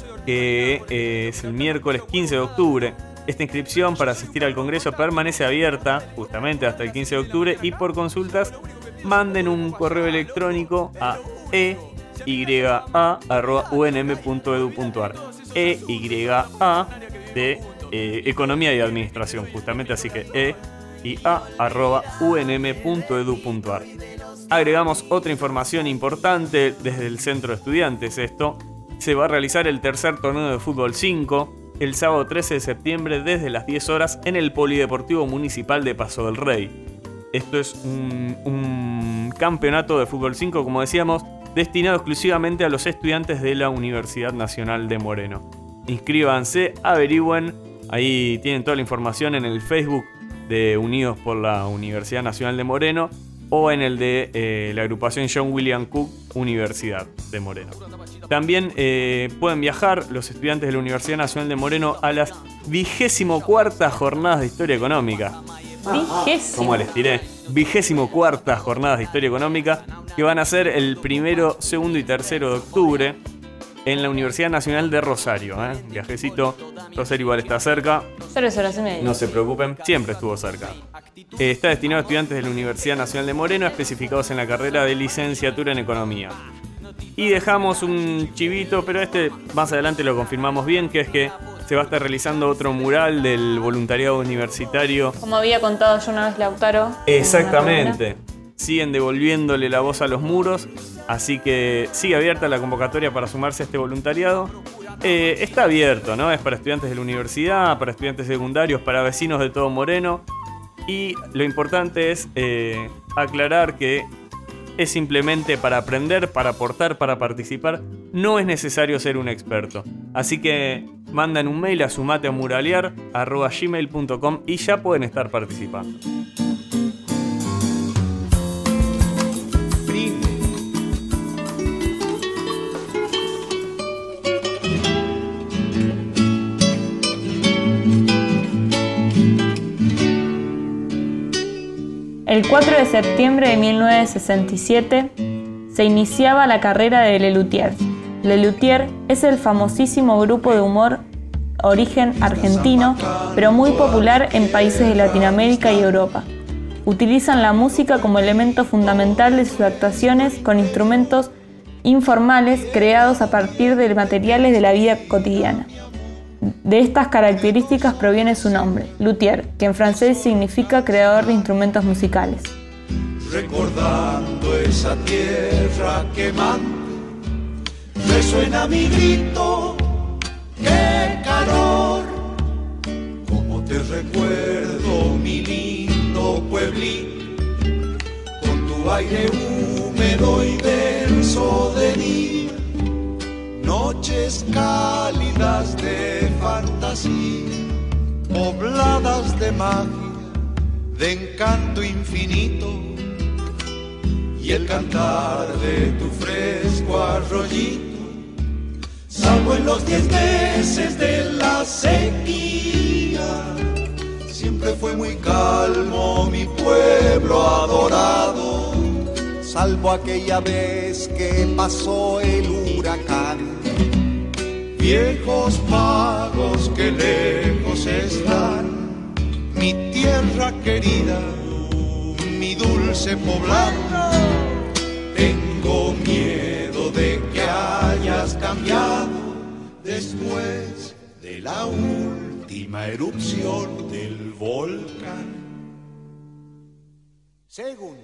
que eh, es el miércoles quince de octubre. Esta inscripción para asistir al Congreso permanece abierta justamente hasta el quince de octubre y por consultas manden un correo electrónico a e y a arroba u n m punto e d u punto a r. e y a de eh, Economía y Administración, justamente, así que e y a arroba u n m punto e d u punto a r. Agregamos otra información importante desde el Centro de Estudiantes. Esto se va a realizar el tercer torneo de fútbol cinco el sábado trece de septiembre desde las diez horas en el Polideportivo Municipal de Paso del Rey. Esto es un, un campeonato de fútbol cinco, como decíamos, destinado exclusivamente a los estudiantes de la Universidad Nacional de Moreno. Inscríbanse, averigüen, ahí tienen toda la información en el Facebook de Unidos por la Universidad Nacional de Moreno o en el de eh, la agrupación John William Cook Universidad de Moreno. También eh, pueden viajar los estudiantes de la Universidad Nacional de Moreno a las vigésimo cuartas jornadas de Historia Económica. Vigésimo. ¿Cómo les tiré? Vigésimo cuartas jornadas de Historia Económica que van a ser el primero, segundo y tercero de octubre en la Universidad Nacional de Rosario. ¿eh? Viajecito, Rosario igual está cerca. Tres horas y media. No se preocupen, siempre estuvo cerca. Eh, está destinado a estudiantes de la Universidad Nacional de Moreno especificados en la carrera de licenciatura en Economía. Y dejamos un chivito, pero este más adelante lo confirmamos bien, que es que se va a estar realizando otro mural del voluntariado universitario. Como había contado yo una vez Lautaro. Exactamente. Siguen devolviéndole la voz a los muros, así que sigue abierta la convocatoria para sumarse a este voluntariado. Eh, está abierto, ¿no? Es para estudiantes de la universidad, para estudiantes secundarios, para vecinos de todo Moreno. Y lo importante es eh, aclarar que es simplemente para aprender, para aportar, para participar. No es necesario ser un experto. Así que mandan un mail a sumateamuralear arroba gmail punto com y ya pueden estar participando. El cuatro de septiembre de mil novecientos sesenta y siete se iniciaba la carrera de Lelutier. Lelutier es el famosísimo grupo de humor origen argentino, pero muy popular en países de Latinoamérica y Europa. Utilizan la música como elemento fundamental de sus actuaciones con instrumentos informales creados a partir de materiales de la vida cotidiana. De estas características proviene su nombre, luthier, que en francés significa creador de instrumentos musicales. Recordando esa tierra quemante, resuena mi grito, qué calor, como te recuerdo mi lindo pueblito, con tu aire húmedo y denso de día, noches cálidas de fantasía, pobladas de magia, de encanto infinito, y el cantar de tu fresco arroyito, salvo en los diez meses de la sequía, siempre fue muy calmo mi pueblo adorado, salvo aquella vez que pasó el huracán. Viejos pagos que lejos están, mi tierra querida, mi dulce poblado. Tengo miedo de que hayas cambiado después de la última erupción del volcán. Segunda.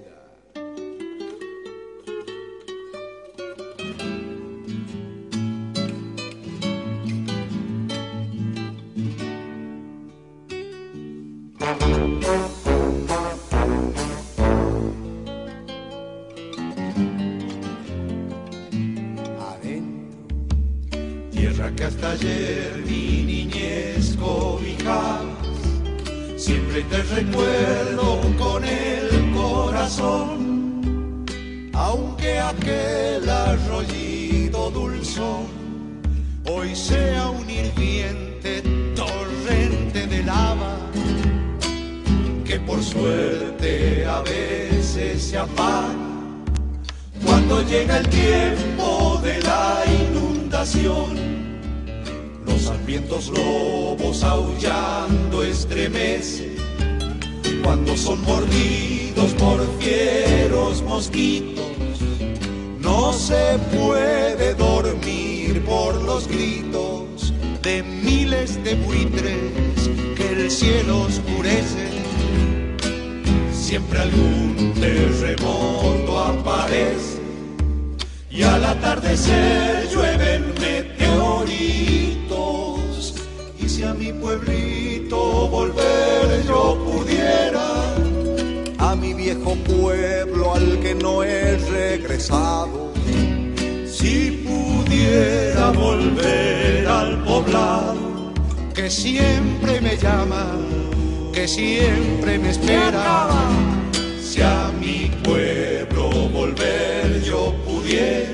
Que hasta ayer mi niñez cobijabas, siempre te recuerdo con el corazón, aunque aquel arroyito dulzón hoy sea un hirviente torrente de lava, que por suerte a veces se apaga cuando llega el tiempo de la inundación. Los hambrientos lobos aullando estremecen cuando son mordidos por fieros mosquitos. No se puede dormir por los gritos de miles de buitres que el cielo oscurece. Siempre algún terremoto aparece y al atardecer llueven meteoritos. Y si a mi pueblito volver yo pudiera, a mi viejo pueblo al que no he regresado, si pudiera volver al poblado que siempre me llama, que siempre me espera, si a mi pueblo volver yo pudiera,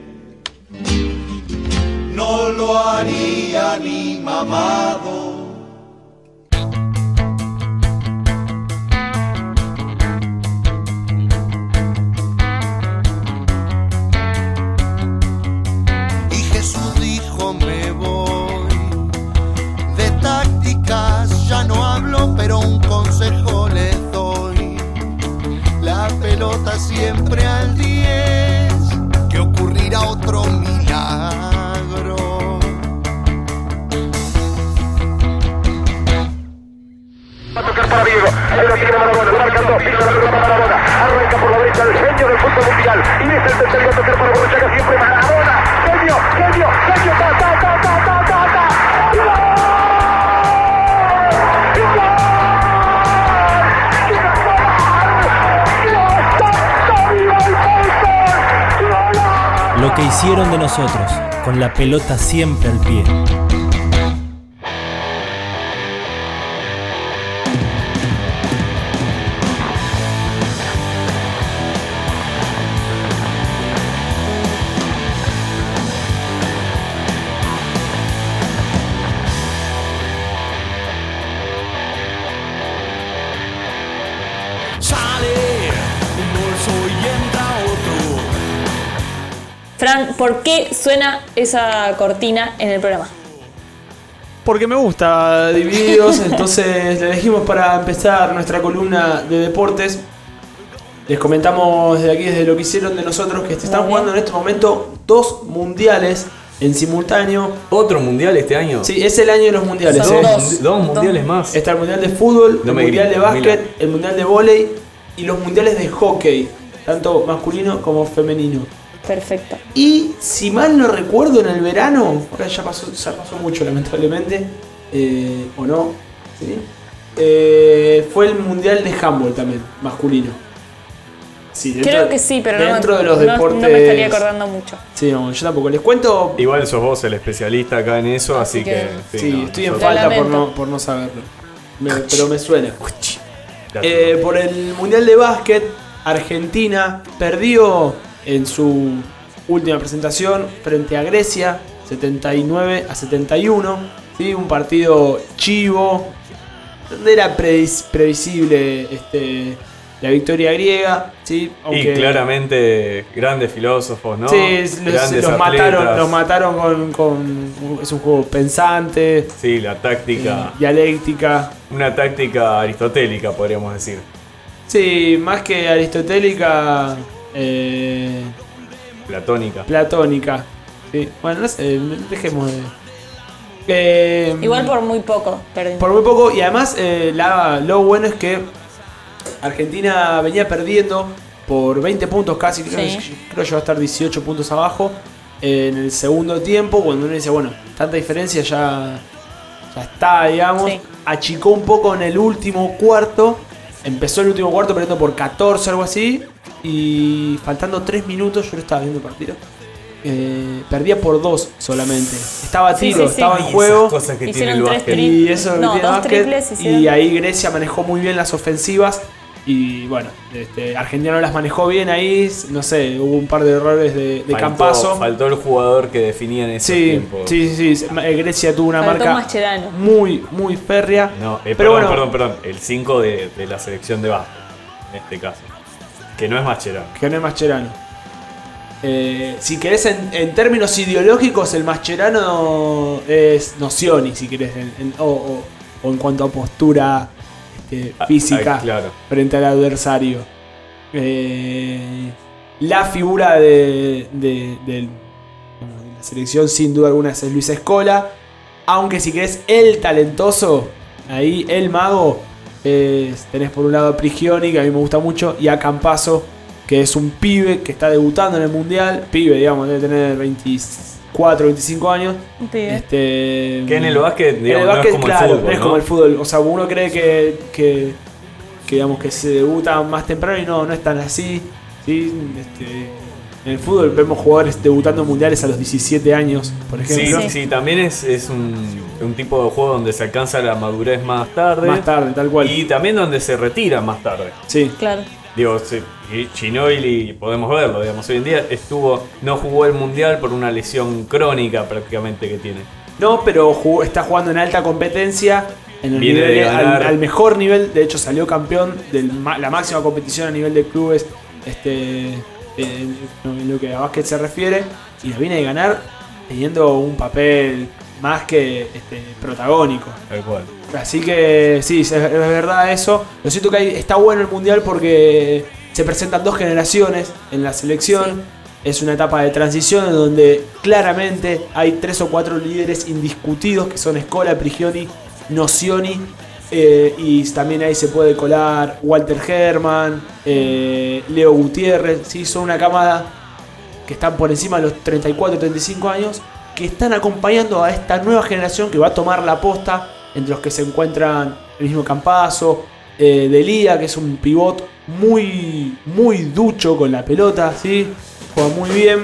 no lo haría ni mamado. Y Jesús dijo: me voy, de tácticas ya no hablo, pero un consejo les doy: la pelota siempre al diez, que ocurrirá otro milagro. Va a tocar para Diego, ahí lo tiene Maradona, lo marcan dos, pisa la pelota Maradona, arranca por la derecha el genio del fútbol mundial, y es el tercero a tocar para Borruchaga, siempre Maradona, genio, genio, genio, ta, ta, ta, ta, ta, ta, ta, Lo que hicieron de nosotros, con la pelota siempre al pie. Fran, ¿por qué suena esa cortina en el programa? Porque me gusta Divididos, entonces le elegimos para empezar nuestra columna de deportes. Les comentamos desde aquí, desde lo que hicieron de nosotros, que se están jugando en este momento dos mundiales en simultáneo. ¿Otro mundial este año? Sí, es el año de los mundiales. Dos, ¿eh? dos, dos mundiales más. Está el mundial de fútbol, No el me mundial grites, de básquet, Mila. el mundial de vóley y los mundiales de hockey, tanto masculino como femenino. Perfecto. Y si mal no recuerdo, en el verano, ahora ya pasó, ya pasó mucho lamentablemente, eh, o no, ¿sí? Eh, fue el mundial de handball también, masculino. Sí, dentro- Creo que sí, pero no, dentro de los no- deportes. no me estaría acordando mucho. Sí, no, yo tampoco. Les cuento. Igual sos vos el especialista acá en eso, así, Así que... que- Sí, no, estoy en nosotros- falta por no, por no saberlo. Me- pero me suena. Eh, por el mundial de básquet, Argentina perdió en su última presentación frente a Grecia, setenta y nueve a setenta y uno. ¿Sí? Un partido chivo, donde era previs- previsible este, la victoria griega. ¿Sí? Y claramente grandes filósofos, ¿no? Sí, los, Grandes los atletas. mataron, los mataron con, con- Es un juego pensante, Sí, la táctica. eh, dialéctica. Una táctica aristotélica, podríamos decir. Sí, más que aristotélica, eh, Platónica. platónica. Sí. Bueno, no sé, dejemos de. Eh, Igual por muy poco, perdí. por muy poco, y además eh, la- lo bueno es que Argentina venía perdiendo por veinte puntos casi, creo, Sí. que- creo que llegó a estar dieciocho puntos abajo en el segundo tiempo, cuando uno dice, bueno, tanta diferencia ya, ya está, digamos. Sí. Achicó un poco en el último cuarto, empezó el último cuarto perdiendo por catorce, algo así, y faltando tres minutos, yo lo estaba viendo el partido. Eh, perdía por dos solamente. Estaba a Sí, tiro, sí, sí. estaba en Ay, juego. esas cosas que Hicieron tiene el tres básquet. tri- Y eso No, tiene dos básquet, triples hicieron. y ahí Grecia manejó muy bien las ofensivas. Y bueno, este, Argentina no las manejó bien ahí. No sé, hubo un par de errores de, de Faltó- Campazzo. Faltó el jugador que definía en esos Sí, tiempos. sí, sí, sí. Eh, Grecia tuvo una Faltó marca Mascherano. muy, muy férrea. No, eh, Pero perdón, bueno, perdón, perdón. El cinco de, de la selección de básquet, en este caso. Que no es Mascherano. que no es Mascherano. Eh, si querés, en, en términos ideológicos, el Mascherano es Nocioni, si querés, en- en- o, o- o en cuanto a postura este, Ah, física ah, claro. frente al adversario. Eh, la figura de, de- del- de la selección, sin duda alguna, es Luis Escola. Aunque si querés, el talentoso, ahí, el mago, es- tenés por un lado a Prigioni, que a mí me gusta mucho, y a Campazzo, que es un pibe que está debutando en el mundial. Pibe, digamos, debe tener veinticuatro, veinticinco años. Un pibe. Este, Que en el básquet, digamos, en el no es básquet, como claro, el fútbol, no es ¿no? como el fútbol. O sea, uno cree que, que, que, digamos, que se debuta más temprano y no, no es tan así. ¿Sí? Este, en el fútbol vemos jugadores debutando en mundiales a los diecisiete años, por Sí, ejemplo. sí, sí, también es, es un, un tipo de juego donde se alcanza la madurez más tarde. Más tarde, tal cual. Y también donde se retira más tarde. Sí. Claro. Digo, sí, y Ginóbili, podemos verlo, digamos, hoy en día estuvo, no jugó el mundial por una lesión crónica prácticamente que tiene. No, pero jugó- está jugando en alta competencia, en el Viene nivel- de al, ganar. al mejor nivel. De hecho, salió campeón de la máxima competición a nivel de clubes, este, en, en lo que a básquet se refiere, y la viene de ganar teniendo un papel más que este, protagónico. Tal cual. Así que sí, es, es verdad eso. Lo siento que hay- está bueno el mundial porque se presentan dos generaciones en la selección. Es una etapa de transición en donde claramente hay tres o cuatro líderes indiscutidos que son Escola, Prigioni, Nocioni. Eh, y también ahí se puede colar Walter Herman, eh, Leo Gutiérrez. ¿Sí? Son una camada que están por encima de los treinta y cuatro, treinta y cinco años, que están acompañando a esta nueva generación que va a tomar la posta, entre los que se encuentran el mismo Campazzo, eh, Delía, que es un pivot muy, muy ducho con la pelota, ¿sí? Juega muy bien.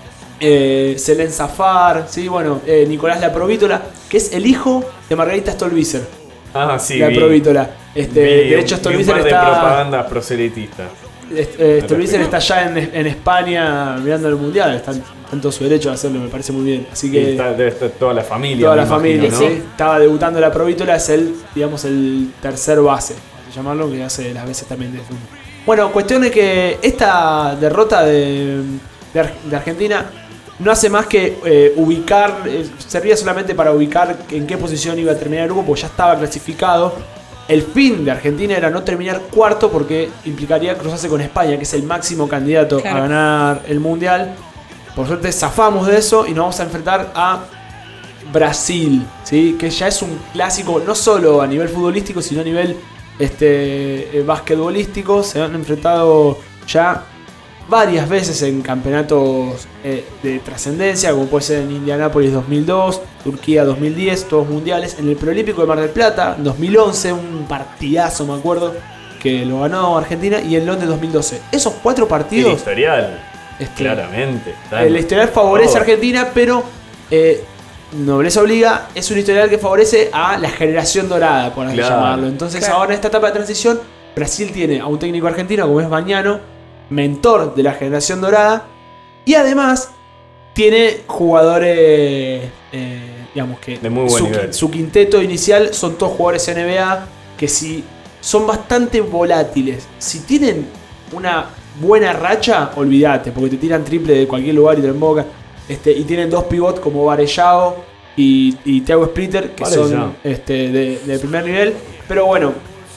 Eh, Selén Zafar, ¿sí? Bueno, eh, Nicolás La Provítola, que es el hijo de Margarita Stolbizer. Ah, sí. La vi- Provítola. Este, vi de un- hecho, vi un Stolbizer par de está. propagandas proselitistas. Eh, Stolbizer respecto. está ya en, en España mirando el mundial. Está, está en todo su derecho a hacerlo, me parece muy bien. Así Y que. está- debe estar toda la familia. Toda me la imagino, familia, ¿no? sí. Estaba debutando la Provítola, es el, digamos, el tercer base, vamos a llamarlo, que hace las veces también de fútbol. Bueno, cuestión es que esta derrota de, de, Ar- de Argentina no hace más que eh, ubicar, eh, servía solamente para ubicar en qué posición iba a terminar el grupo, porque ya estaba clasificado. El fin de Argentina era no terminar cuarto porque implicaría cruzarse con España, que es el máximo candidato Claro. a ganar el Mundial. Por suerte zafamos de eso y nos vamos a enfrentar a Brasil, ¿sí? Que ya es un clásico no solo a nivel futbolístico, sino a nivel este, eh, basquetbolístico. Se han enfrentado ya varias veces en campeonatos eh, de trascendencia, como puede ser en Indianápolis dos mil dos, Turquía dos mil diez, todos mundiales. En el Preolímpico de Mar del Plata, en dos mil once, un partidazo, me acuerdo, que lo ganó Argentina, y en Londres dos mil doce. Esos cuatro El partidos, historial, este, claramente. está el historial favorece a todo. Argentina, pero eh, nobleza obliga, es un historial que favorece a la generación dorada, por así Claro. llamarlo. Entonces Claro. ahora en esta etapa de transición, Brasil tiene a un técnico argentino como es Magnano, mentor de la generación dorada, y además tiene jugadores, eh, digamos que De muy buen su, nivel. su quinteto inicial son todos jugadores N B A que si son bastante volátiles. Si tienen una buena racha, olvídate, porque te tiran triple de cualquier lugar y te lo embocan. Este, y tienen dos pivots como Varellao y, y Thiago Splitter, que Varellao. son este, de, de primer nivel. Pero bueno,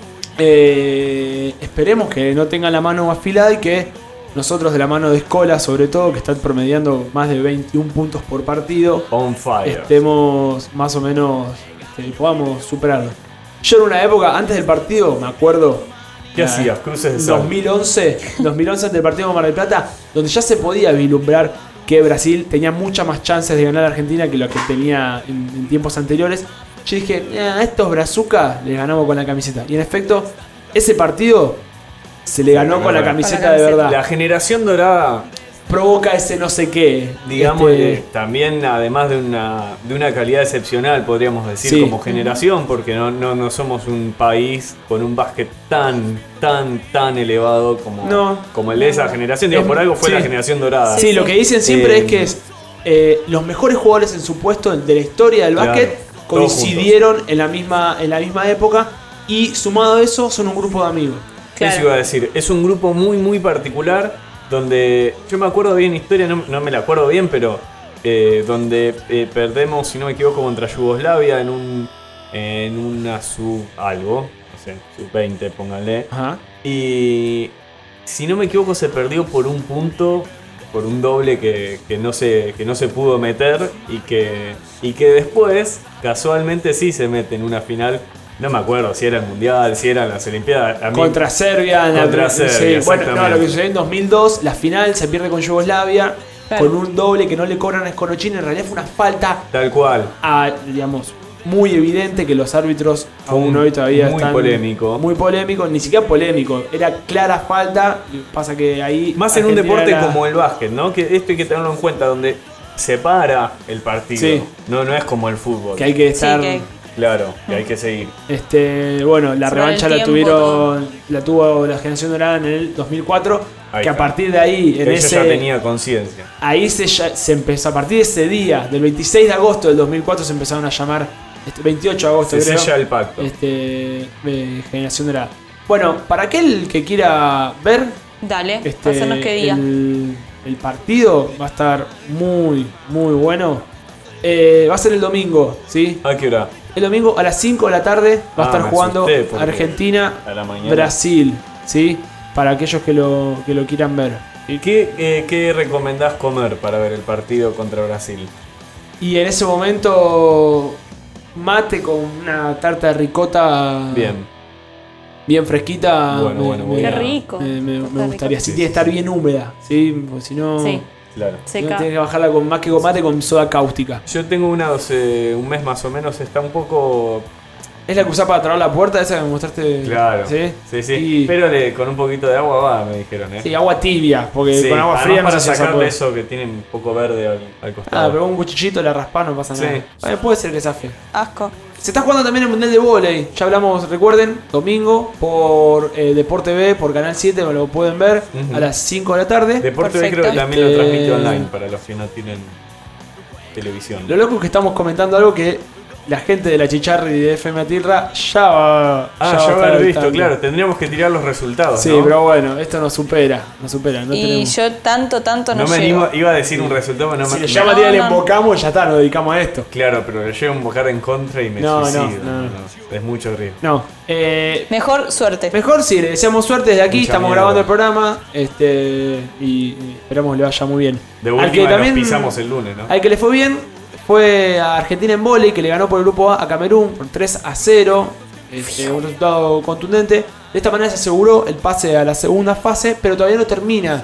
eh, esperemos que no tengan la mano afilada y que nosotros, de la mano de Escola sobre todo, que están promediando más de veintiún puntos por partido, On fire. estemos más o menos, este, podamos superarlo. Yo en una época, antes del partido, me acuerdo, ¿Qué eh, hacías? Cruces de sal. dos mil once, dos mil once ante el partido con Mar del Plata, donde ya se podía vislumbrar que Brasil tenía muchas más chances de ganar a Argentina que lo que tenía en, en tiempos anteriores. Yo dije, "Eh, a estos brazucas les ganamos con la camiseta". Y en efecto, ese partido se le ganó con la camiseta de verdad. La generación dorada, Provoca ese no sé qué. digamos, este, eh, también además de una, de una calidad excepcional, podríamos decir, Sí. como generación, porque no, no, no somos un país con un básquet tan, tan, tan elevado como, No. como el de esa generación. Digo, Es- por algo fue sí. la generación dorada. Sí, lo que dicen siempre Eh, es que es, eh, los mejores jugadores en su puesto de la historia del Claro, básquet todos coincidieron en la, misma, en la misma época, y sumado a eso son un grupo de amigos. Eso iba a decir, es un grupo muy muy particular donde yo me acuerdo bien historia, no, no me la acuerdo bien, pero eh, donde eh, perdemos, si no me equivoco, contra Yugoslavia en un en una sub algo, no sé, sub veinte, pónganle. Ajá. Y si no me equivoco se perdió por un punto, por un doble que, que no se que no se pudo meter y que y que después casualmente sí se mete en una final. No me acuerdo si era el Mundial, si eran las Olimpiadas. A mí- Contra Serbia. en la- Contra sí, Serbia, bueno, no, exactamente. lo que sucedió en dos mil dos, la final se pierde con Yugoslavia, Claro. con un doble que no le cobran a Sconocchini. En realidad fue una falta, Tal cual. a, digamos, muy evidente, que los árbitros Fue aún un- hoy todavía muy están... polémico. Muy polémico, ni siquiera polémico. Era clara falta, y pasa que ahí... Más en un Argentina deporte era- como el básquet, ¿no? Que esto hay que tenerlo en cuenta, donde se para el partido. Sí. No, no es como el fútbol. Que hay que Sí, estar... que hay- Claro, que hay que seguir. Este, bueno, la Se revancha da el la tiempo, tuvieron, la tuvo la generación dorada en el dos mil cuatro, Ahí que a está. partir de ahí, en Que yo ese, ya tenía conciencia. ahí se, ya- se empezó, a partir de ese día, del veintiséis de agosto del dos mil cuatro se empezaron a llamar, este, veintiocho de agosto Se creo, sella el pacto. este, eh, generación dorada. Bueno, para aquel que quiera ver, Dale, este, hacernos qué día. el, el partido va a estar muy, muy bueno. Eh, va a ser el domingo, ¿sí? ¿A qué hora? El domingo a las cinco de la tarde va a Ah, estar me jugando asusté porque Argentina, a la mañana. Brasil, ¿sí? Para aquellos que lo, que lo quieran ver. ¿Y qué, eh, qué recomendás comer para ver el partido contra Brasil? Y en ese momento, mate con una tarta de ricota Bien. bien fresquita. Bueno, me- bueno, me- Qué Qué rico. Me, me- me Tarta de gustaría. ricota. Sí, tiene que estar bien húmeda, ¿sí? Porque si no, Sí, Claro. no seca. tienes que bajarla con más que con mate, con soda cáustica. Yo tengo una hace un mes más o menos, está un poco... ¿Es la que usás para trabar la puerta esa que me mostraste? Claro. ¿Sí? Sí, sí. Y- Pero le- con un poquito de agua va, me dijeron, ¿eh? Sí, agua tibia, porque Sí, con agua además fría no para sé si se sacarle puede. eso que tiene un poco verde al, al costado. Ah, pero con un cuchillito la raspás, no pasa Sí. nada. Bueno, puede ser que zafe. Asco. Se está jugando también el Mundial de Voley. Ya hablamos, recuerden, domingo por eh, Deporte B, por Canal siete, lo pueden ver Ujú. a las cinco de la tarde. Deporte B Perfecto. creo que también lo Este- transmite online para los que no tienen televisión. Lo loco es que estamos comentando algo que la gente de la Chicharra y de F M Atilra ya va, Ah, va ya a estar haber al visto, tanto. claro. Tendríamos que tirar los resultados. Sí, ¿no? pero bueno, esto nos supera, nos supera. No y tenemos... yo tanto, tanto no, No me llego. animo, iba a decir un resultado, pero no Si me le llama a No, Matías le no. invocamos, ya está, nos dedicamos a esto. Claro, pero le llevo a invocar en contra y me No, no, suicido. no, no. no. Es mucho riesgo. No, eh, Mejor suerte. mejor sí, le deseamos suerte desde aquí, Mucha estamos mierda. grabando el programa este y, y esperamos le vaya muy bien. De Al última que nos también, pisamos el lunes, ¿no? al que le fue bien fue a Argentina en vóley, que le ganó por el grupo A a Camerún por tres a cero. Este, un resultado contundente. De esta manera se aseguró el pase a la segunda fase, pero todavía no termina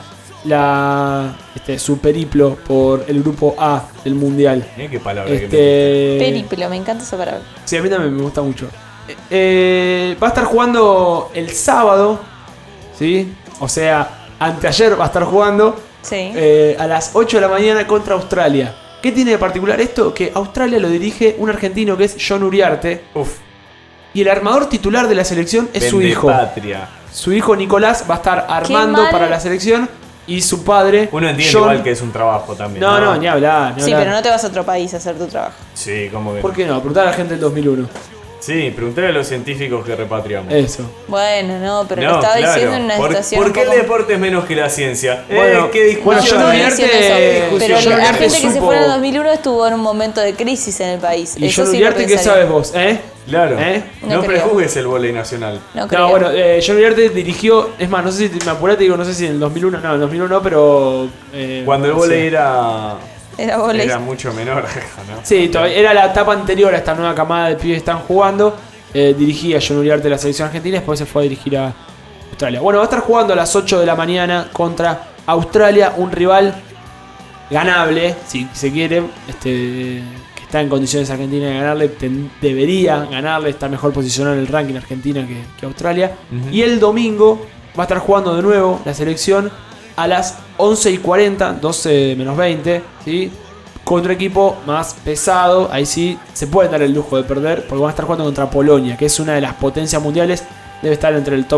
la, este, su periplo por el grupo A del Mundial. Mirá qué palabra que Este, Periplo, me encanta esa palabra. Sí, a mí también me gusta mucho. Eh, eh, va a estar jugando el sábado, ¿sí? O sea, anteayer va a estar jugando Sí. eh, a las ocho de la mañana contra Australia. ¿Qué tiene de particular esto? Que Australia lo dirige un argentino que es John Uriarte. Uf. Y el armador titular de la selección es su Vende hijo. patria. Su hijo Nicolás va a estar armando mal. para la selección. Y su padre. Uno entiende John- igual que es un trabajo también. No, no, ni hablar. Ni Sí, hablar. pero no te vas a otro país a hacer tu trabajo. Sí, como que. ¿Por qué no? Preguntar a la gente del dos mil uno. Sí, preguntarle a los científicos que repatriamos. Eso. Bueno, no, pero No, lo estaba claro. diciendo en una ¿Por, situación. ¿por qué un el poco- deporte es menos que la ciencia? Bueno, eh, qué discusión. bueno, yo no No John estoy Uriarte- diciendo eso, pero John la Uriarte gente que se supo- fue en el dos mil uno estuvo en un momento de crisis en el país. Y Eso John sí lo Uriarte, ¿qué pensaría. sabes vos? ¿Eh? Claro. ¿Eh? No, No creo. prejuzgues el vóley nacional. No creo. No, bueno, eh, John Uriarte dirigió, es más, no sé si me apurate, digo, no sé si en el dos mil uno, no, en el dos mil uno no, pero... eh, Cuando el no vóley sé. era. Era vóley. Era mucho menor, ¿no? Sí, todavía era la etapa anterior a esta nueva camada de pibes que están jugando. Eh, dirigía John Uriarte la selección argentina y después se fue a dirigir a Australia. Bueno, va a estar jugando a las ocho de la mañana contra Australia, un rival ganable, si se quiere, este, que está en condiciones Argentina de ganarle, ten- debería ganarle, está mejor posicionado en el ranking Argentina que, que Australia. Ujú. Y el domingo va a estar jugando de nuevo la selección a las once y cuarenta, doce menos veinte, ¿sí? Contra equipo más pesado. Ahí sí se puede dar el lujo de perder, porque van a estar jugando contra Polonia, que es una de las potencias mundiales. Debe estar entre el top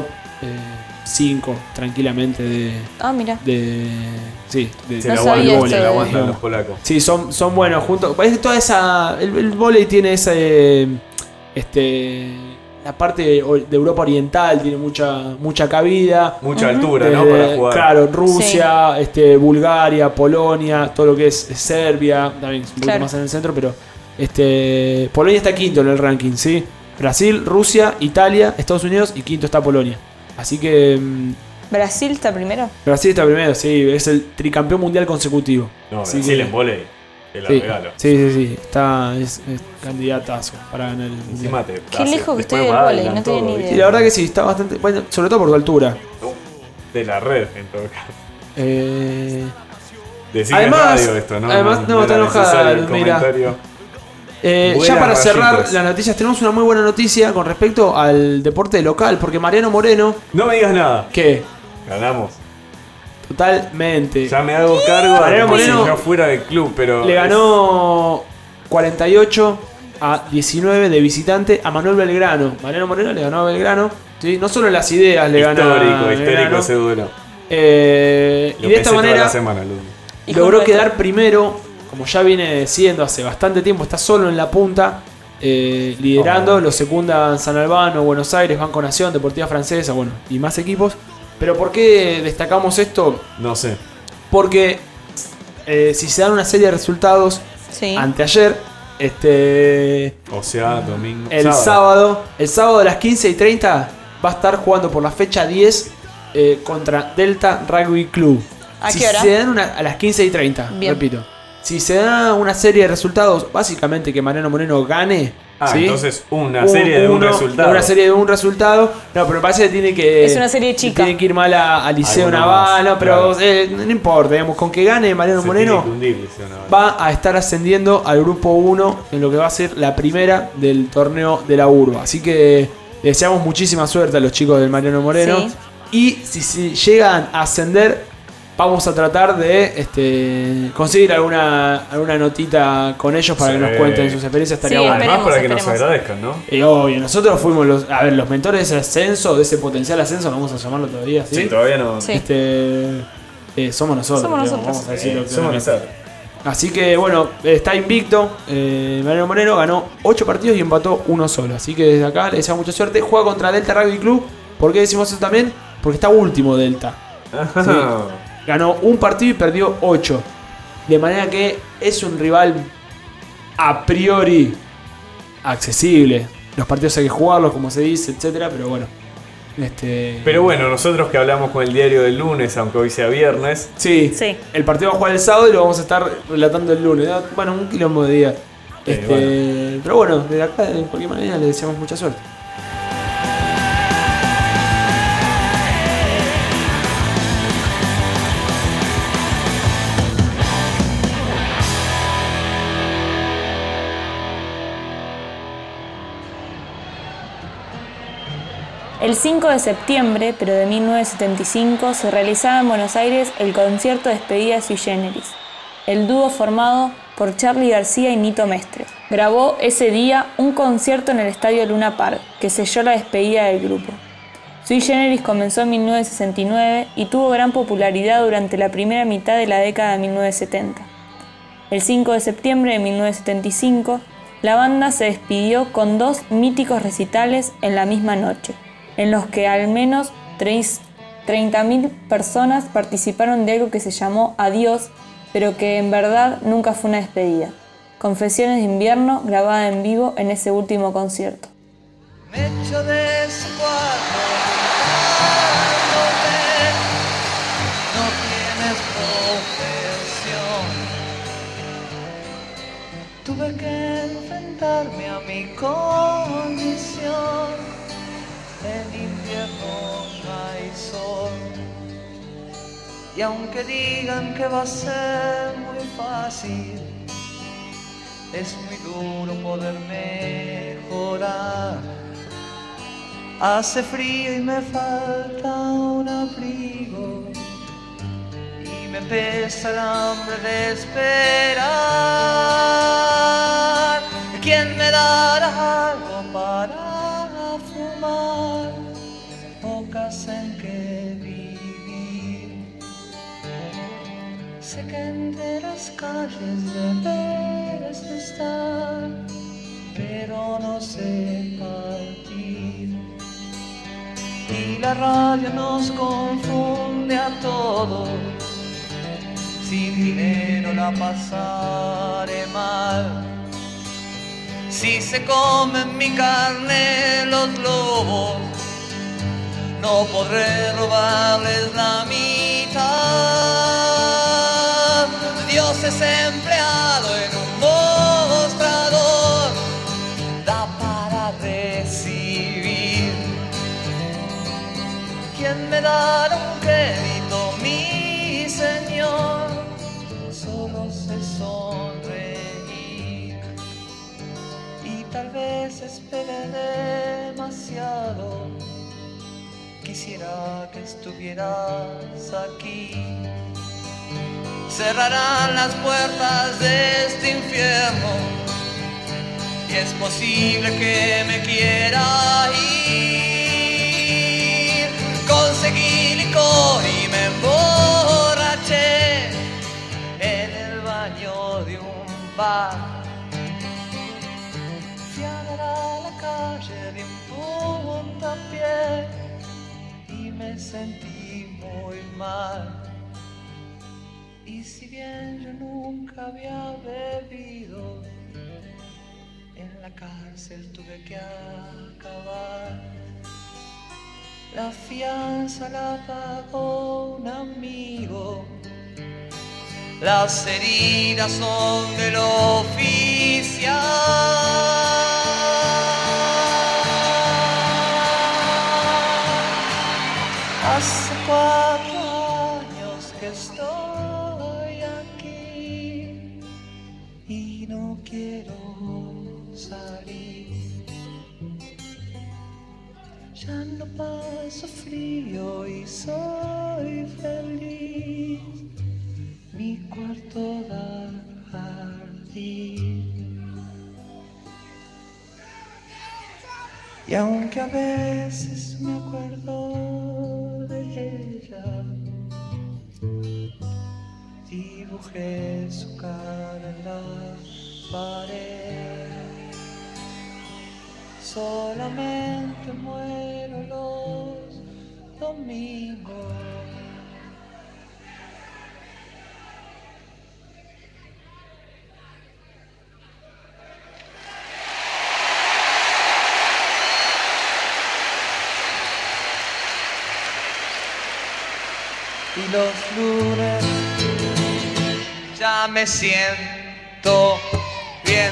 cinco tranquilamente de, Ah, mira. de sí, de, Se No la sabía aguantan, esto se la de- aguantan los polacos. Sí, son, son buenos juntos. Parece que toda esa. El, el vóley tiene ese. Este. La parte de Europa Oriental tiene mucha, mucha cabida. Mucha altura, ¿no? Desde, Para jugar. Claro, Rusia, este, Bulgaria, Polonia, todo lo que es Serbia, también es un poquito Claro. más en el centro, pero este Polonia está quinto en el ranking, ¿sí? Brasil, Rusia, Italia, Estados Unidos y quinto está Polonia. Así que mm, ¿Brasil está primero? Brasil está primero, sí, es el tricampeón mundial consecutivo. No, Así Brasil que- en vóley. Te la Sí, regalo. sí, sí, sí, está, es, es candidatazo para ganar el mundial. Encima te Qué hace- lejos que estoy después del bailan vóley, no tenía todo, ni ¿viste? Sí, la verdad que sí, está bastante. Bueno, sobre todo por tu altura. De la red, en todo caso. Eh, Decir Además- en radio esto, ¿no? además- no, era está enojada, necesario el Ludmila. comentario. eh, Buenas ya para cerrar rayitas. las noticias, tenemos una muy buena noticia con respecto al deporte local, porque Mariano Moreno, No me digas nada. ¿qué? Ganamos. Totalmente. Ya me hago cargo Mariano de que Moreno si yo fuera del club, pero. Le ganó cuarenta y ocho a diecinueve de visitante a Manuel Belgrano. Mariano Moreno le ganó a Belgrano. ¿Sí? No solo las ideas le gana a Histórico, Belgrano. histórico ese duelo. Eh, Lo y de esta pensé toda manera la semana, Ludi. Y logró con quedar primero, como ya viene siendo hace bastante tiempo, está solo en la punta, eh, liderando, Oh. lo secundan San Albano, Buenos Aires, Banco Nación, Deportiva Francesa, bueno, y más equipos. Pero ¿por qué destacamos esto? No sé. Porque eh, si se dan una serie de resultados, Sí. anteayer, este, O sea, domingo. el sábado. el sábado a las quince y treinta va a estar jugando por la fecha diez eh, contra Delta Rugby Club. ¿A si qué hora? se dan una, a las quince y treinta, Bien. repito. Si se da una serie de resultados, básicamente que Mariano Moreno gane. Ah, ¿sí? entonces una serie de un uno- resultado. Una serie de un resultado. No, pero me parece que tiene que. Es una serie chica. Tiene que ir mal a, a Liceo Alguno Naval, más, no, pero claro. eh, no importa, digamos, con que gane Mariano Se Moreno tiene que hundir, Liceo Naval. va a estar ascendiendo al grupo uno en lo que va a ser la primera del torneo de la urba. Así que le deseamos muchísima suerte a los chicos del Mariano Moreno. Sí. Y si, si llegan a ascender, vamos a tratar de este, conseguir alguna, alguna notita con ellos para Sí. que nos cuenten sus experiencias. Estaría Sí, bueno. Además, Esperemos, para que nos esperemos. agradezcan, ¿no? Y obvio, nosotros fuimos los, a ver, los mentores de ese ascenso, de ese potencial ascenso, vamos a llamarlo todavía, ¿sí? Sí, todavía no. Sí. Este, eh, somos nosotros. Somos digamos, nosotros. Vamos a decirlo Eh, somos claramente. nosotros. Así que bueno, está invicto. Eh, Mariano Moreno ganó ocho partidos y empató uno solo. Así que desde acá le deseamos mucha suerte. Juega contra Delta Rugby Club. ¿Por qué decimos eso también? Porque está último Delta. ¿Sí? Ganó un partido y perdió ocho. De manera que es un rival a priori accesible. Los partidos hay que jugarlos, como se dice, etcétera. Pero bueno. Este... Pero bueno, nosotros que hablamos con el diario del lunes, aunque hoy sea viernes. Sí, sí. El partido va a jugar el sábado y lo vamos a estar relatando el lunes. Bueno, un quilombo de día. Sí, este... bueno. Pero bueno, desde acá, de cualquier manera, le deseamos mucha suerte. El cinco de septiembre, pero de mil novecientos setenta y cinco, se realizaba en Buenos Aires el concierto de despedida Sui Generis. El dúo formado por Charly García y Nito Mestre grabó ese día un concierto en el Estadio Luna Park, que selló la despedida del grupo. Sui Generis comenzó en mil novecientos sesenta y nueve y tuvo gran popularidad durante la primera mitad de la década de mil novecientos setenta. El cinco de septiembre de mil novecientos setenta y cinco, la banda se despidió con dos míticos recitales en la misma noche, en los que al menos treinta mil personas participaron de algo que se llamó Adiós, pero que en verdad nunca fue una despedida. Confesiones de invierno, grabada en vivo en ese último concierto. Me echo de su cuarto, no tienes profesión. Tuve que enfrentarme a mi condición. En invierno no hay sol. Y aunque digan que va a ser muy fácil, es muy duro poder mejorar. Hace frío y me falta un abrigo, y me pesa el hambre de esperar. ¿Quién me dará algo para fumar? Pocas en que vivir. Sé que entre las calles debes estar, pero no sé partir. Y la radio nos confunde a todos. Sin dinero la pasaré mal. Si se comen mi carne los lobos, no podré robarles la mitad. Dios es empleado en un mostrador, da para recibir. ¿Quién me dará un crédito, mi Señor? Solo sé sonreír. Y tal vez espere demasiado. Quisiera que estuvieras aquí. Cerrarán las puertas de este infierno y es posible que me quiera ir. Conseguí licor y me emborraché en el baño de un bar. Fui a dar a la calle de un puntapié y me sentí muy mal. Y si bien yo nunca había bebido, en la cárcel tuve que acabar. La fianza la pagó un amigo, las heridas son del oficial. Hace cuatro años que estoy aquí y no quiero salir. Ya no paso frío y soy feliz. Mi cuarto da jardín. Y aunque a veces me acuerdo de ella, dibujé su cara solamente muero los domingos. Y los lunes ya me siento bien.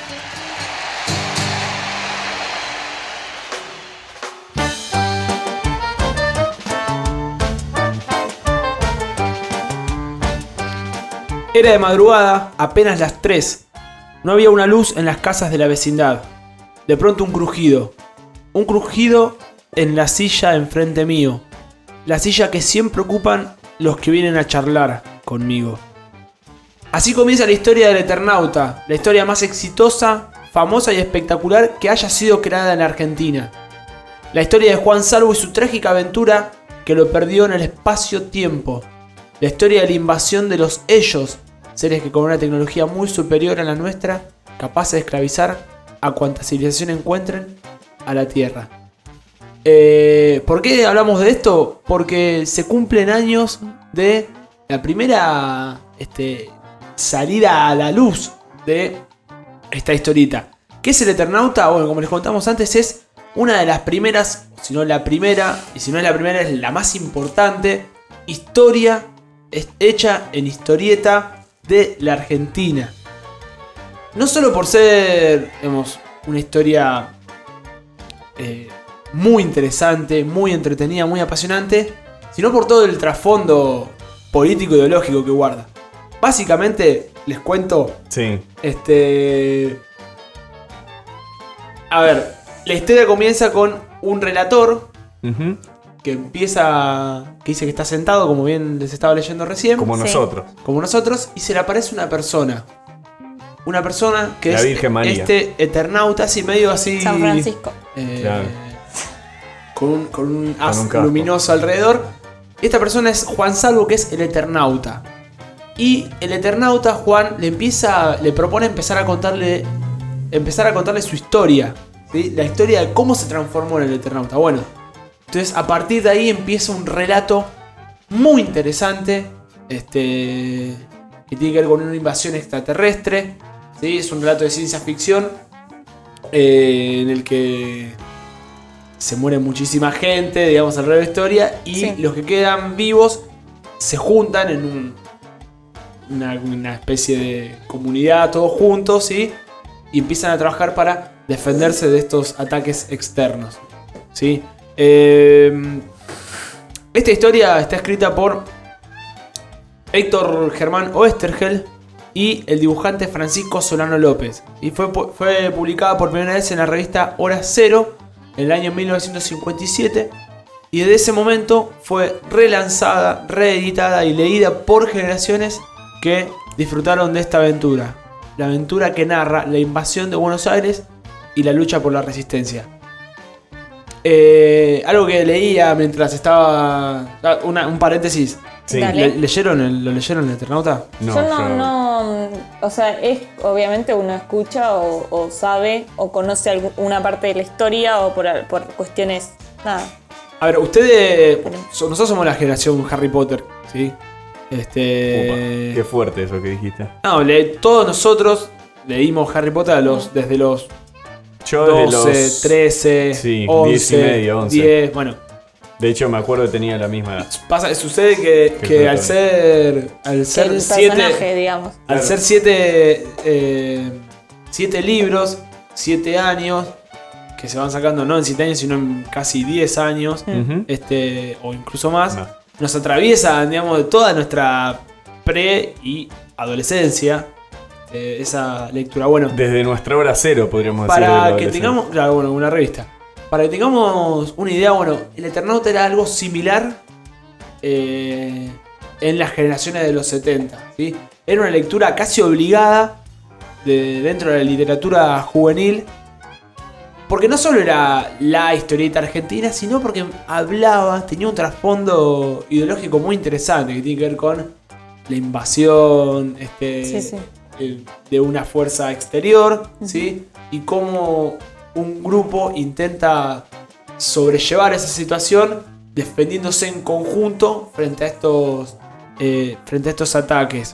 Era de madrugada, apenas las tres. No había una luz en las casas de la vecindad. De pronto un crujido. Un crujido en la silla enfrente mío. La silla que siempre ocupan los que vienen a charlar conmigo. Así comienza la historia del Eternauta, la historia más exitosa, famosa y espectacular que haya sido creada en Argentina. La historia de Juan Salvo y su trágica aventura que lo perdió en el espacio-tiempo. La historia de la invasión de los Ellos, seres que con una tecnología muy superior a la nuestra, capaces de esclavizar a cuanta civilización encuentren a la Tierra. Eh, ¿Por qué hablamos de esto? Porque se cumplen años de la primera este, salida a la luz de esta historieta. ¿Qué es el Eternauta? Bueno, como les contamos antes, es una de las primeras, si no la primera, y si no es la primera, es la más importante historia hecha en historieta de la Argentina. No solo por ser, digamos, una historia eh, muy interesante, muy entretenida, muy apasionante, sino por todo el trasfondo político ideológico que guarda. Básicamente, les cuento. Sí. Este. A ver, la historia comienza con un relator. Uh-huh. Que empieza. Que dice que está sentado, como bien les estaba leyendo recién. Como sí. nosotros. Como nosotros. Y se le aparece una persona. Una persona que la es Virgen María. Este Eternauta, así medio así. San Francisco. Eh, claro. Con un, con un haz con un luminoso alrededor. Esta persona es Juan Salvo, que es el Eternauta. Y el Eternauta, Juan, le empieza. Le propone empezar a contarle. Empezar a contarle su historia. ¿Sí? La historia de cómo se transformó en el Eternauta. Bueno. Entonces a partir de ahí empieza un relato muy interesante. Este. Que tiene que ver con una invasión extraterrestre. ¿Sí? Es un relato de ciencia ficción. Eh, en el que se muere muchísima gente, digamos, alrededor de la historia. Y sí. Los que quedan vivos se juntan en un, una, una especie de comunidad, todos juntos, ¿sí? Y empiezan a trabajar para defenderse de estos ataques externos, ¿sí? Eh, esta historia está escrita por Héctor Germán Oesterhel y el dibujante Francisco Solano López. Y fue, fue publicada por primera vez en la revista Hora Cero en el año mil novecientos cincuenta y siete. Y desde ese momento fue relanzada, reeditada y leída por generaciones que disfrutaron de esta aventura. La aventura que narra la invasión de Buenos Aires y la lucha por la resistencia. Eh, algo que leía mientras estaba... Una, un paréntesis. Sí. ¿Le, ¿Leyeron el, ¿Lo leyeron el Eternauta? No, yo no, yo... no... O sea, es obviamente uno escucha o, o sabe o conoce alguna parte de la historia o por, por cuestiones... Nada. A ver, ustedes... Nosotros somos la generación Harry Potter, ¿sí? Este... Upa, qué fuerte eso que dijiste. No, le, todos nosotros leímos Harry Potter a los, desde los... Yo doce, de los, trece, sí, once, diez y medio, once. diez, bueno. De hecho me acuerdo que tenía la misma edad. Pasa, sucede que, que al ser al ser el siete, personaje, digamos. Al claro. ser siete eh, siete libros, siete años que se van sacando no en siete años sino en casi diez años, uh-huh. este o incluso más, no. Nos atraviesa, digamos, de toda nuestra pre y adolescencia. Eh, esa lectura, bueno, desde nuestra hora cero podríamos decir. Para que tengamos, claro, bueno, una revista. Para que tengamos una idea, bueno, el Eternauta era algo similar eh, en las generaciones de los setenta, ¿sí? Era una lectura casi obligada de, dentro de la literatura juvenil, porque no solo era la historieta argentina, sino porque hablaba, tenía un trasfondo ideológico muy interesante que tiene que ver con la invasión, este, sí, sí. de una fuerza exterior, uh-huh. ¿sí? Y cómo un grupo intenta sobrellevar esa situación defendiéndose en conjunto frente a estos, eh, frente a estos ataques.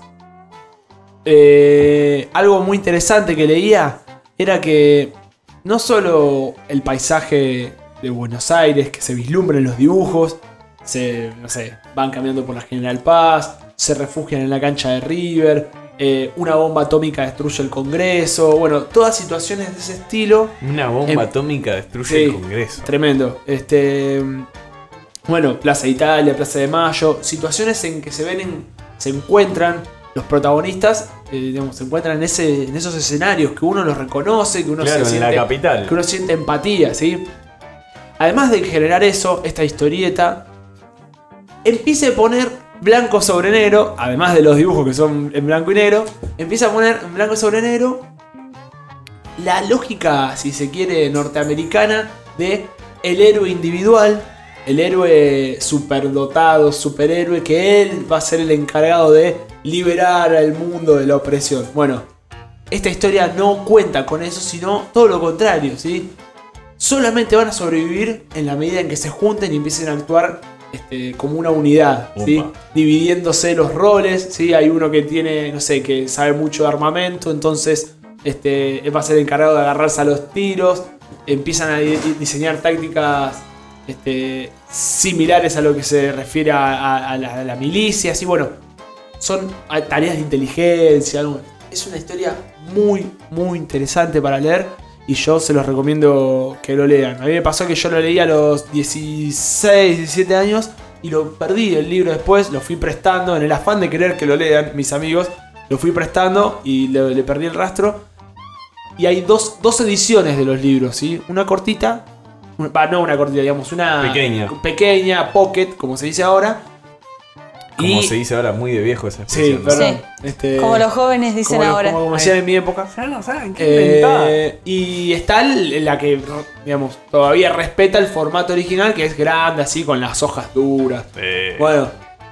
Eh, algo muy interesante que leía era que no solo el paisaje de Buenos Aires que se vislumbra en los dibujos, se, no sé, van caminando por la General Paz, se refugian en la cancha de River, eh, una bomba atómica destruye el Congreso, bueno, todas situaciones de ese estilo. Una bomba em, atómica destruye sí, el Congreso. Tremendo. Este, bueno, Plaza Italia, Plaza de Mayo, situaciones en que se ven, en, se encuentran los protagonistas, eh, digamos, se encuentran en, ese, en esos escenarios que uno los reconoce, que uno Claro, se en la siente, capital. que uno siente empatía, ¿sí? Además de generar eso, esta historieta empieza a poner blanco sobre negro, además de los dibujos que son en blanco y negro, empieza a poner en blanco sobre negro la lógica, si se quiere, norteamericana de el héroe individual, el héroe superdotado, superhéroe, que él va a ser el encargado de liberar al mundo de la opresión. Bueno, esta historia no cuenta con eso, sino todo lo contrario, ¿sí? Solamente van a sobrevivir en la medida en que se junten y empiecen a actuar este, como una unidad, ¿sí? Dividiéndose los roles, ¿sí? Hay uno que tiene, no sé, que sabe mucho de armamento, entonces este, va a ser el encargado de agarrarse a los tiros. Empiezan a di- diseñar tácticas este, similares a lo que se refiere a, a- a la, a la milicia, así, bueno, son tareas de inteligencia. ¿No? Es una historia muy, muy interesante para leer. Y yo se los recomiendo que lo lean. A mí me pasó que yo lo leí a los dieciséis, diecisiete años y lo perdí el libro después. Lo fui prestando en el afán de querer que lo lean mis amigos. Lo fui prestando y le, le perdí el rastro. Y hay dos, dos ediciones de los libros, ¿sí? Una cortita. Una, bah, no una cortita, digamos. Una Pequeña. Pequeña, pocket, como se dice ahora. Como Y- se dice ahora, muy de viejo esa Sí, expresión. ¿no? perdón. Sí. Este, Como los jóvenes dicen como lo- ahora. Como, como decían en mi época. Ya no saben qué inventar. Eh, y está el- la que, digamos, todavía respeta el formato original, que es grande, así, con las hojas duras. Bueno,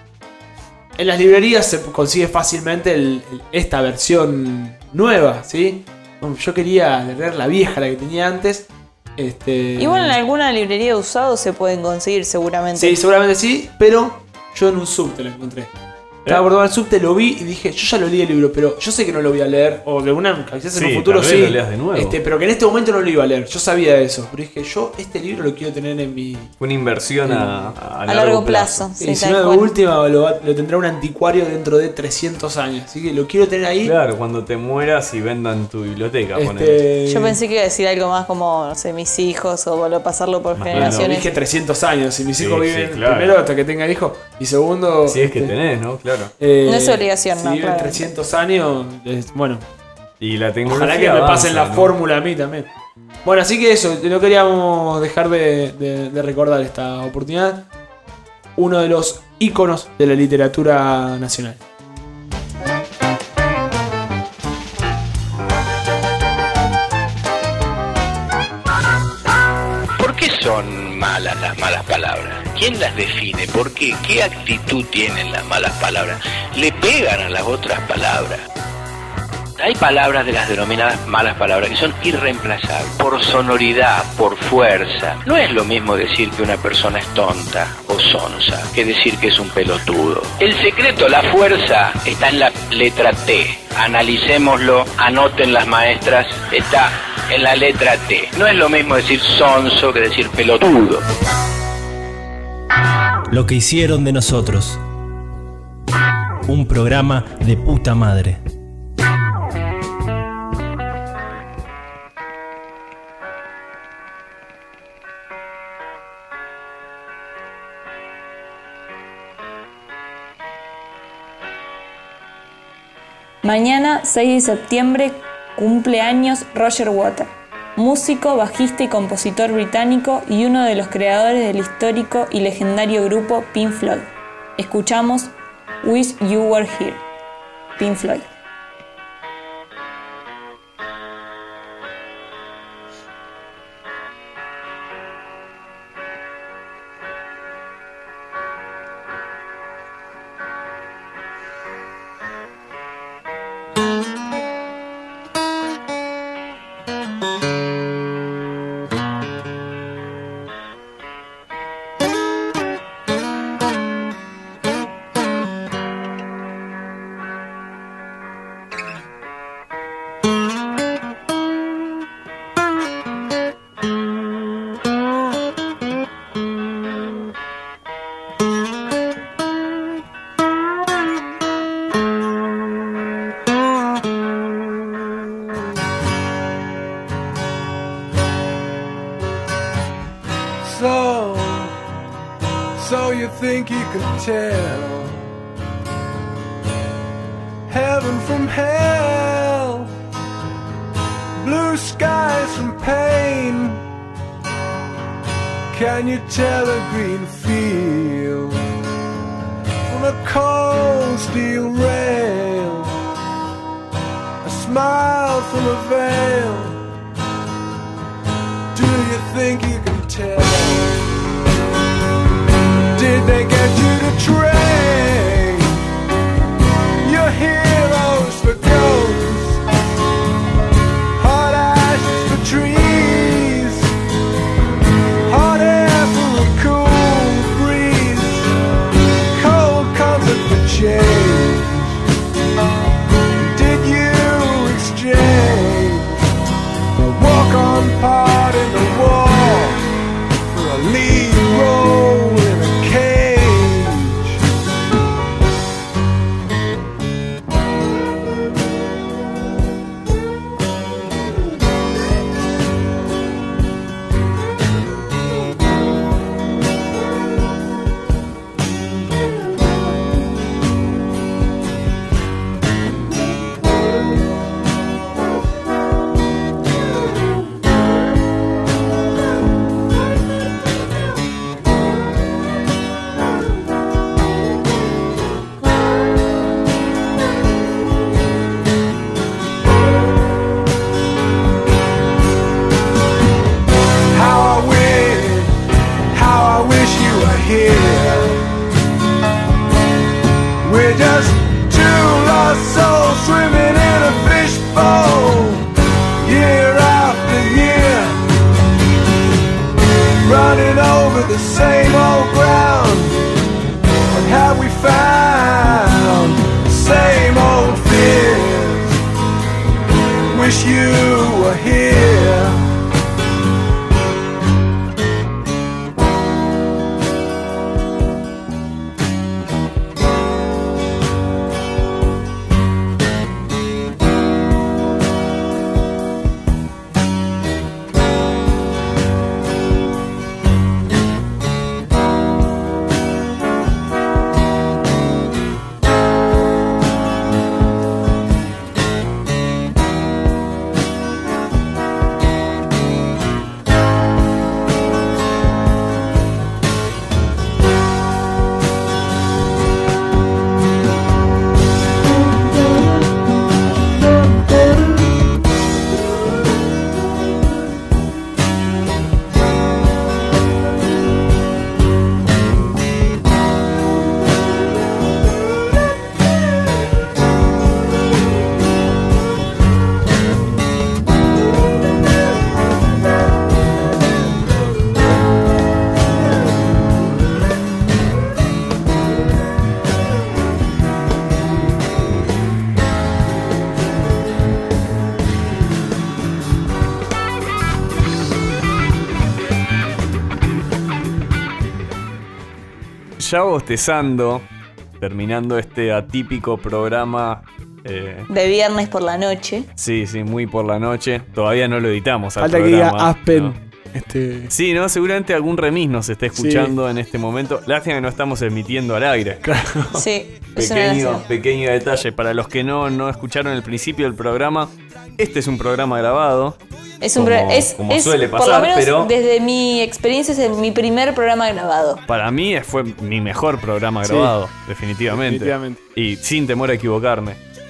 en las librerías se consigue fácilmente el- el- esta versión nueva, ¿sí? Bueno, yo quería leer la vieja, la que tenía antes. Este, Igual en alguna librería de usados se pueden conseguir seguramente. Sí, seguramente sí, pero yo en un subte lo encontré. Estaba por tomar el subte, lo vi y dije, yo ya lo leí el libro, pero yo sé que no lo voy a leer. O de una, quizás en Sí, un futuro tal vez sí. lo leas de nuevo. Este, pero que en este momento no lo iba a leer. Yo sabía de eso. Pero dije, yo este libro lo quiero tener en mi. Fue una inversión a, a, A largo plazo. Y Sí, si tal no, de cual. última lo, va- lo tendrá un anticuario dentro de trescientos años. Así que lo quiero tener ahí. Claro, cuando te mueras y vendan tu biblioteca, ponele. Este, Yo pensé que iba a decir algo más como, no sé, mis hijos o volver a pasarlo por Bueno, generaciones. dije trescientos años. Si mis Sí, hijos sí, viven claro. primero hasta que tengan hijos. Y segundo. Si es que este, tenés, ¿no? Claro. eh, No es obligación, si no, viven claro. trescientos años, es- bueno. Y la tecnología Ojalá que me avanza, pasen la ¿no? fórmula a mí también. Bueno, así que eso, no queríamos dejar de, de- de recordar esta oportunidad. Uno de los íconos de la literatura nacional. ¿Por qué son malas las malas palabras? ¿Quién las define? ¿Por qué? ¿Qué actitud tienen las malas palabras? ¿Le pegan a las otras palabras? Hay palabras de las denominadas malas palabras que son irreemplazables, por sonoridad, por fuerza. No es lo mismo decir que una persona es tonta o sonsa que decir que es un pelotudo. El secreto, la fuerza, está en la letra T. Analicémoslo, anoten las maestras, está en la letra T. No es lo mismo decir sonso que decir pelotudo. Lo que hicieron de nosotros. Un programa de puta madre. Mañana, seis de septiembre, cumple años Roger Waters, músico, bajista y compositor británico y uno de los creadores del histórico y legendario grupo Pink Floyd. Escuchamos Wish You Were Here, Pink Floyd. know you think you can tell heaven from hell, blue skies from pain. Can you tell a green field from a cold steel rail, a smile from a veil? Do you think you can tell? Did they get you to train your heroes for ghosts, hot ashes for trees, hot air for a cool breeze, cold comfort for change? Did you exchange a walk-on part in the wall for a lead role in a cage? How I wish, how I wish you were here. We're just two lost souls swimming in a fishbowl, year after year, running over the same old ground. What have we found? Same old fears. Wish you were here. Ya bostezando, terminando este atípico programa. Eh, De viernes por la noche. sí, sí, muy por la noche. Todavía no lo editamos al Falta que programa. diga Aspen. ¿no? Este... Sí, ¿no? Seguramente algún remix nos esté escuchando Sí. en este momento. Lástima que no estamos emitiendo al aire. Claro. Sí, es una Pequeño, lástima. pequeño detalle. Para los que no, no escucharon el principio del programa, este es un programa grabado. Es un como, pro- es, como es, suele por lo pasar, menos pero desde mi experiencia es el- mi primer programa grabado. para mí fue mi mejor programa Sí. grabado, definitivamente. Definitivamente. Y sin temor a equivocarme.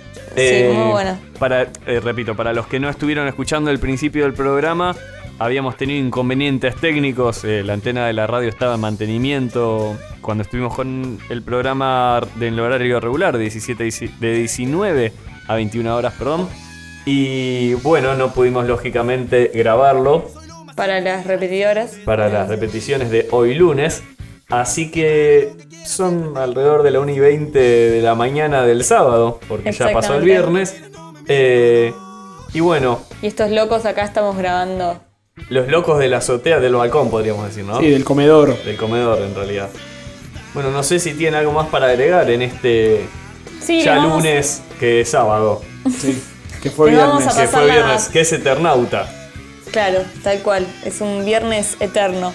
Sí, muy bueno. Para, eh, repito, para los que no estuvieron escuchando el principio del programa, habíamos tenido inconvenientes técnicos. Eh, la antena de la radio estaba en mantenimiento cuando estuvimos con el programa del horario regular de, diecisiete, de diecinueve a veintiuna horas, perdón. Y bueno, no pudimos lógicamente grabarlo Para las repetidoras. para las repeticiones de hoy lunes. Así que son alrededor de la una y veinte de la mañana del sábado, porque ya pasó el Exactamente. viernes. Eh, y bueno, Y estos locos acá estamos grabando. los locos de la azotea del balcón, podríamos decir, ¿no? Sí, del comedor. Del comedor, en realidad. Bueno, no sé si tiene algo más para agregar en este Sí, ya le vamos- lunes, que es sábado. Sí, que fue Le vamos viernes. a Que fue pasar la- viernes, que es Eternauta. Claro, tal cual. Es un viernes eterno.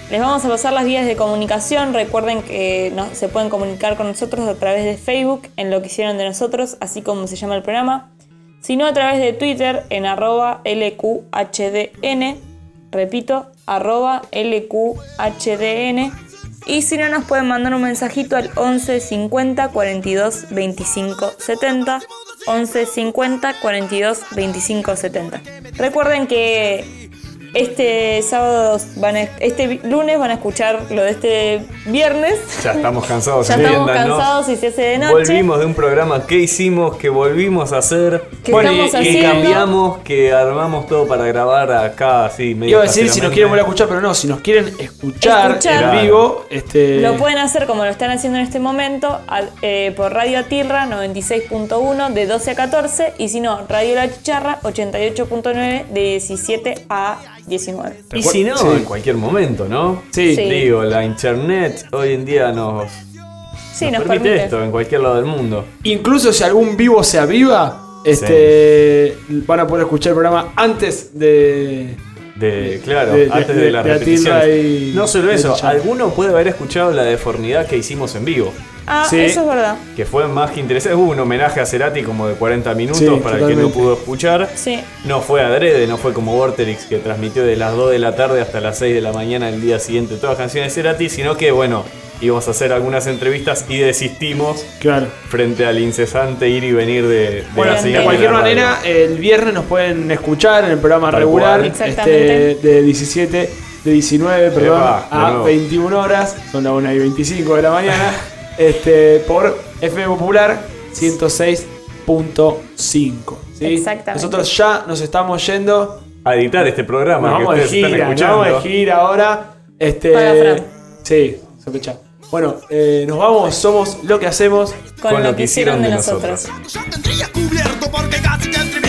Les vamos a pasar las vías de comunicación. Recuerden que no, se pueden comunicar con nosotros a través de Facebook, en Lo que hicieron de nosotros, así como se llama el programa. Sino a través de Twitter en arroba L Q H D N. Repito, arroba L Q H D N. Y si no, nos pueden mandar un mensajito al once cincuenta cuarenta y dos veinticinco setenta. once cincuenta cuarenta y dos veinticinco setenta. Recuerden que este sábado van a, este lunes van a escuchar lo de este viernes. Ya estamos cansados. Ya estamos cansados y se hace de noche. Volvimos de un programa que hicimos, que volvimos a hacer. ¿Qué Bueno, y, estamos que haciendo? cambiamos, que armamos todo para grabar acá así medio Iba a decir si nos caseramente. quieren volver a escuchar, pero no, si nos quieren escuchar, Escuchar. en vivo, este. Lo pueden hacer como lo están haciendo en este momento a- eh, por Radio Atirra noventa y seis punto uno de doce a catorce y si no, Radio La Chicharra ochenta y ocho punto nueve de diecisiete a diecinueve. Y si no, Sí. en cualquier momento, ¿no? Sí. Sí. Digo, la internet hoy en día nos, Sí, nos nos permite, permite. esto en cualquier lado del mundo. Incluso si algún vivo se aviva, este. Van a poder escuchar el programa antes de. De, claro, de- de- antes de, de- la de repetición. Atilda y- No solo de eso, Chicharra. alguno puede haber escuchado la deformidad que hicimos en vivo. Ah, Sí. eso es verdad. Que fue más que interesante. Hubo un homenaje a Cerati como de cuarenta minutos Sí, para el que no totalmente. pudo escuchar. Sí. No fue adrede, no fue como Vorterix que transmitió de las dos de la tarde hasta las seis de la mañana el día siguiente todas las canciones de Cerati, sino que bueno, íbamos a hacer algunas entrevistas y desistimos Claro. frente al incesante ir y venir de, de Bueno, la de señal cualquier la radio. manera, el viernes nos pueden escuchar en el programa Tal regular, cual. este, Exactamente. de diecisiete, de diecinueve, perdón, Epa, de a nuevo. veintiuna horas, son las una y veinticinco de la mañana, este, por F M Popular ciento seis punto cinco. ¿sí? Exactamente. Nosotros ya nos estamos yendo, A editar este programa nos que vamos de ustedes están gira, nos escuchando. vamos de gira ahora. Este, Paga Fran. sí, sospecha. Bueno, eh, nos vamos, somos lo que hacemos. Con, lo que hicieron de nosotros. Tendría cubierto porque casi que el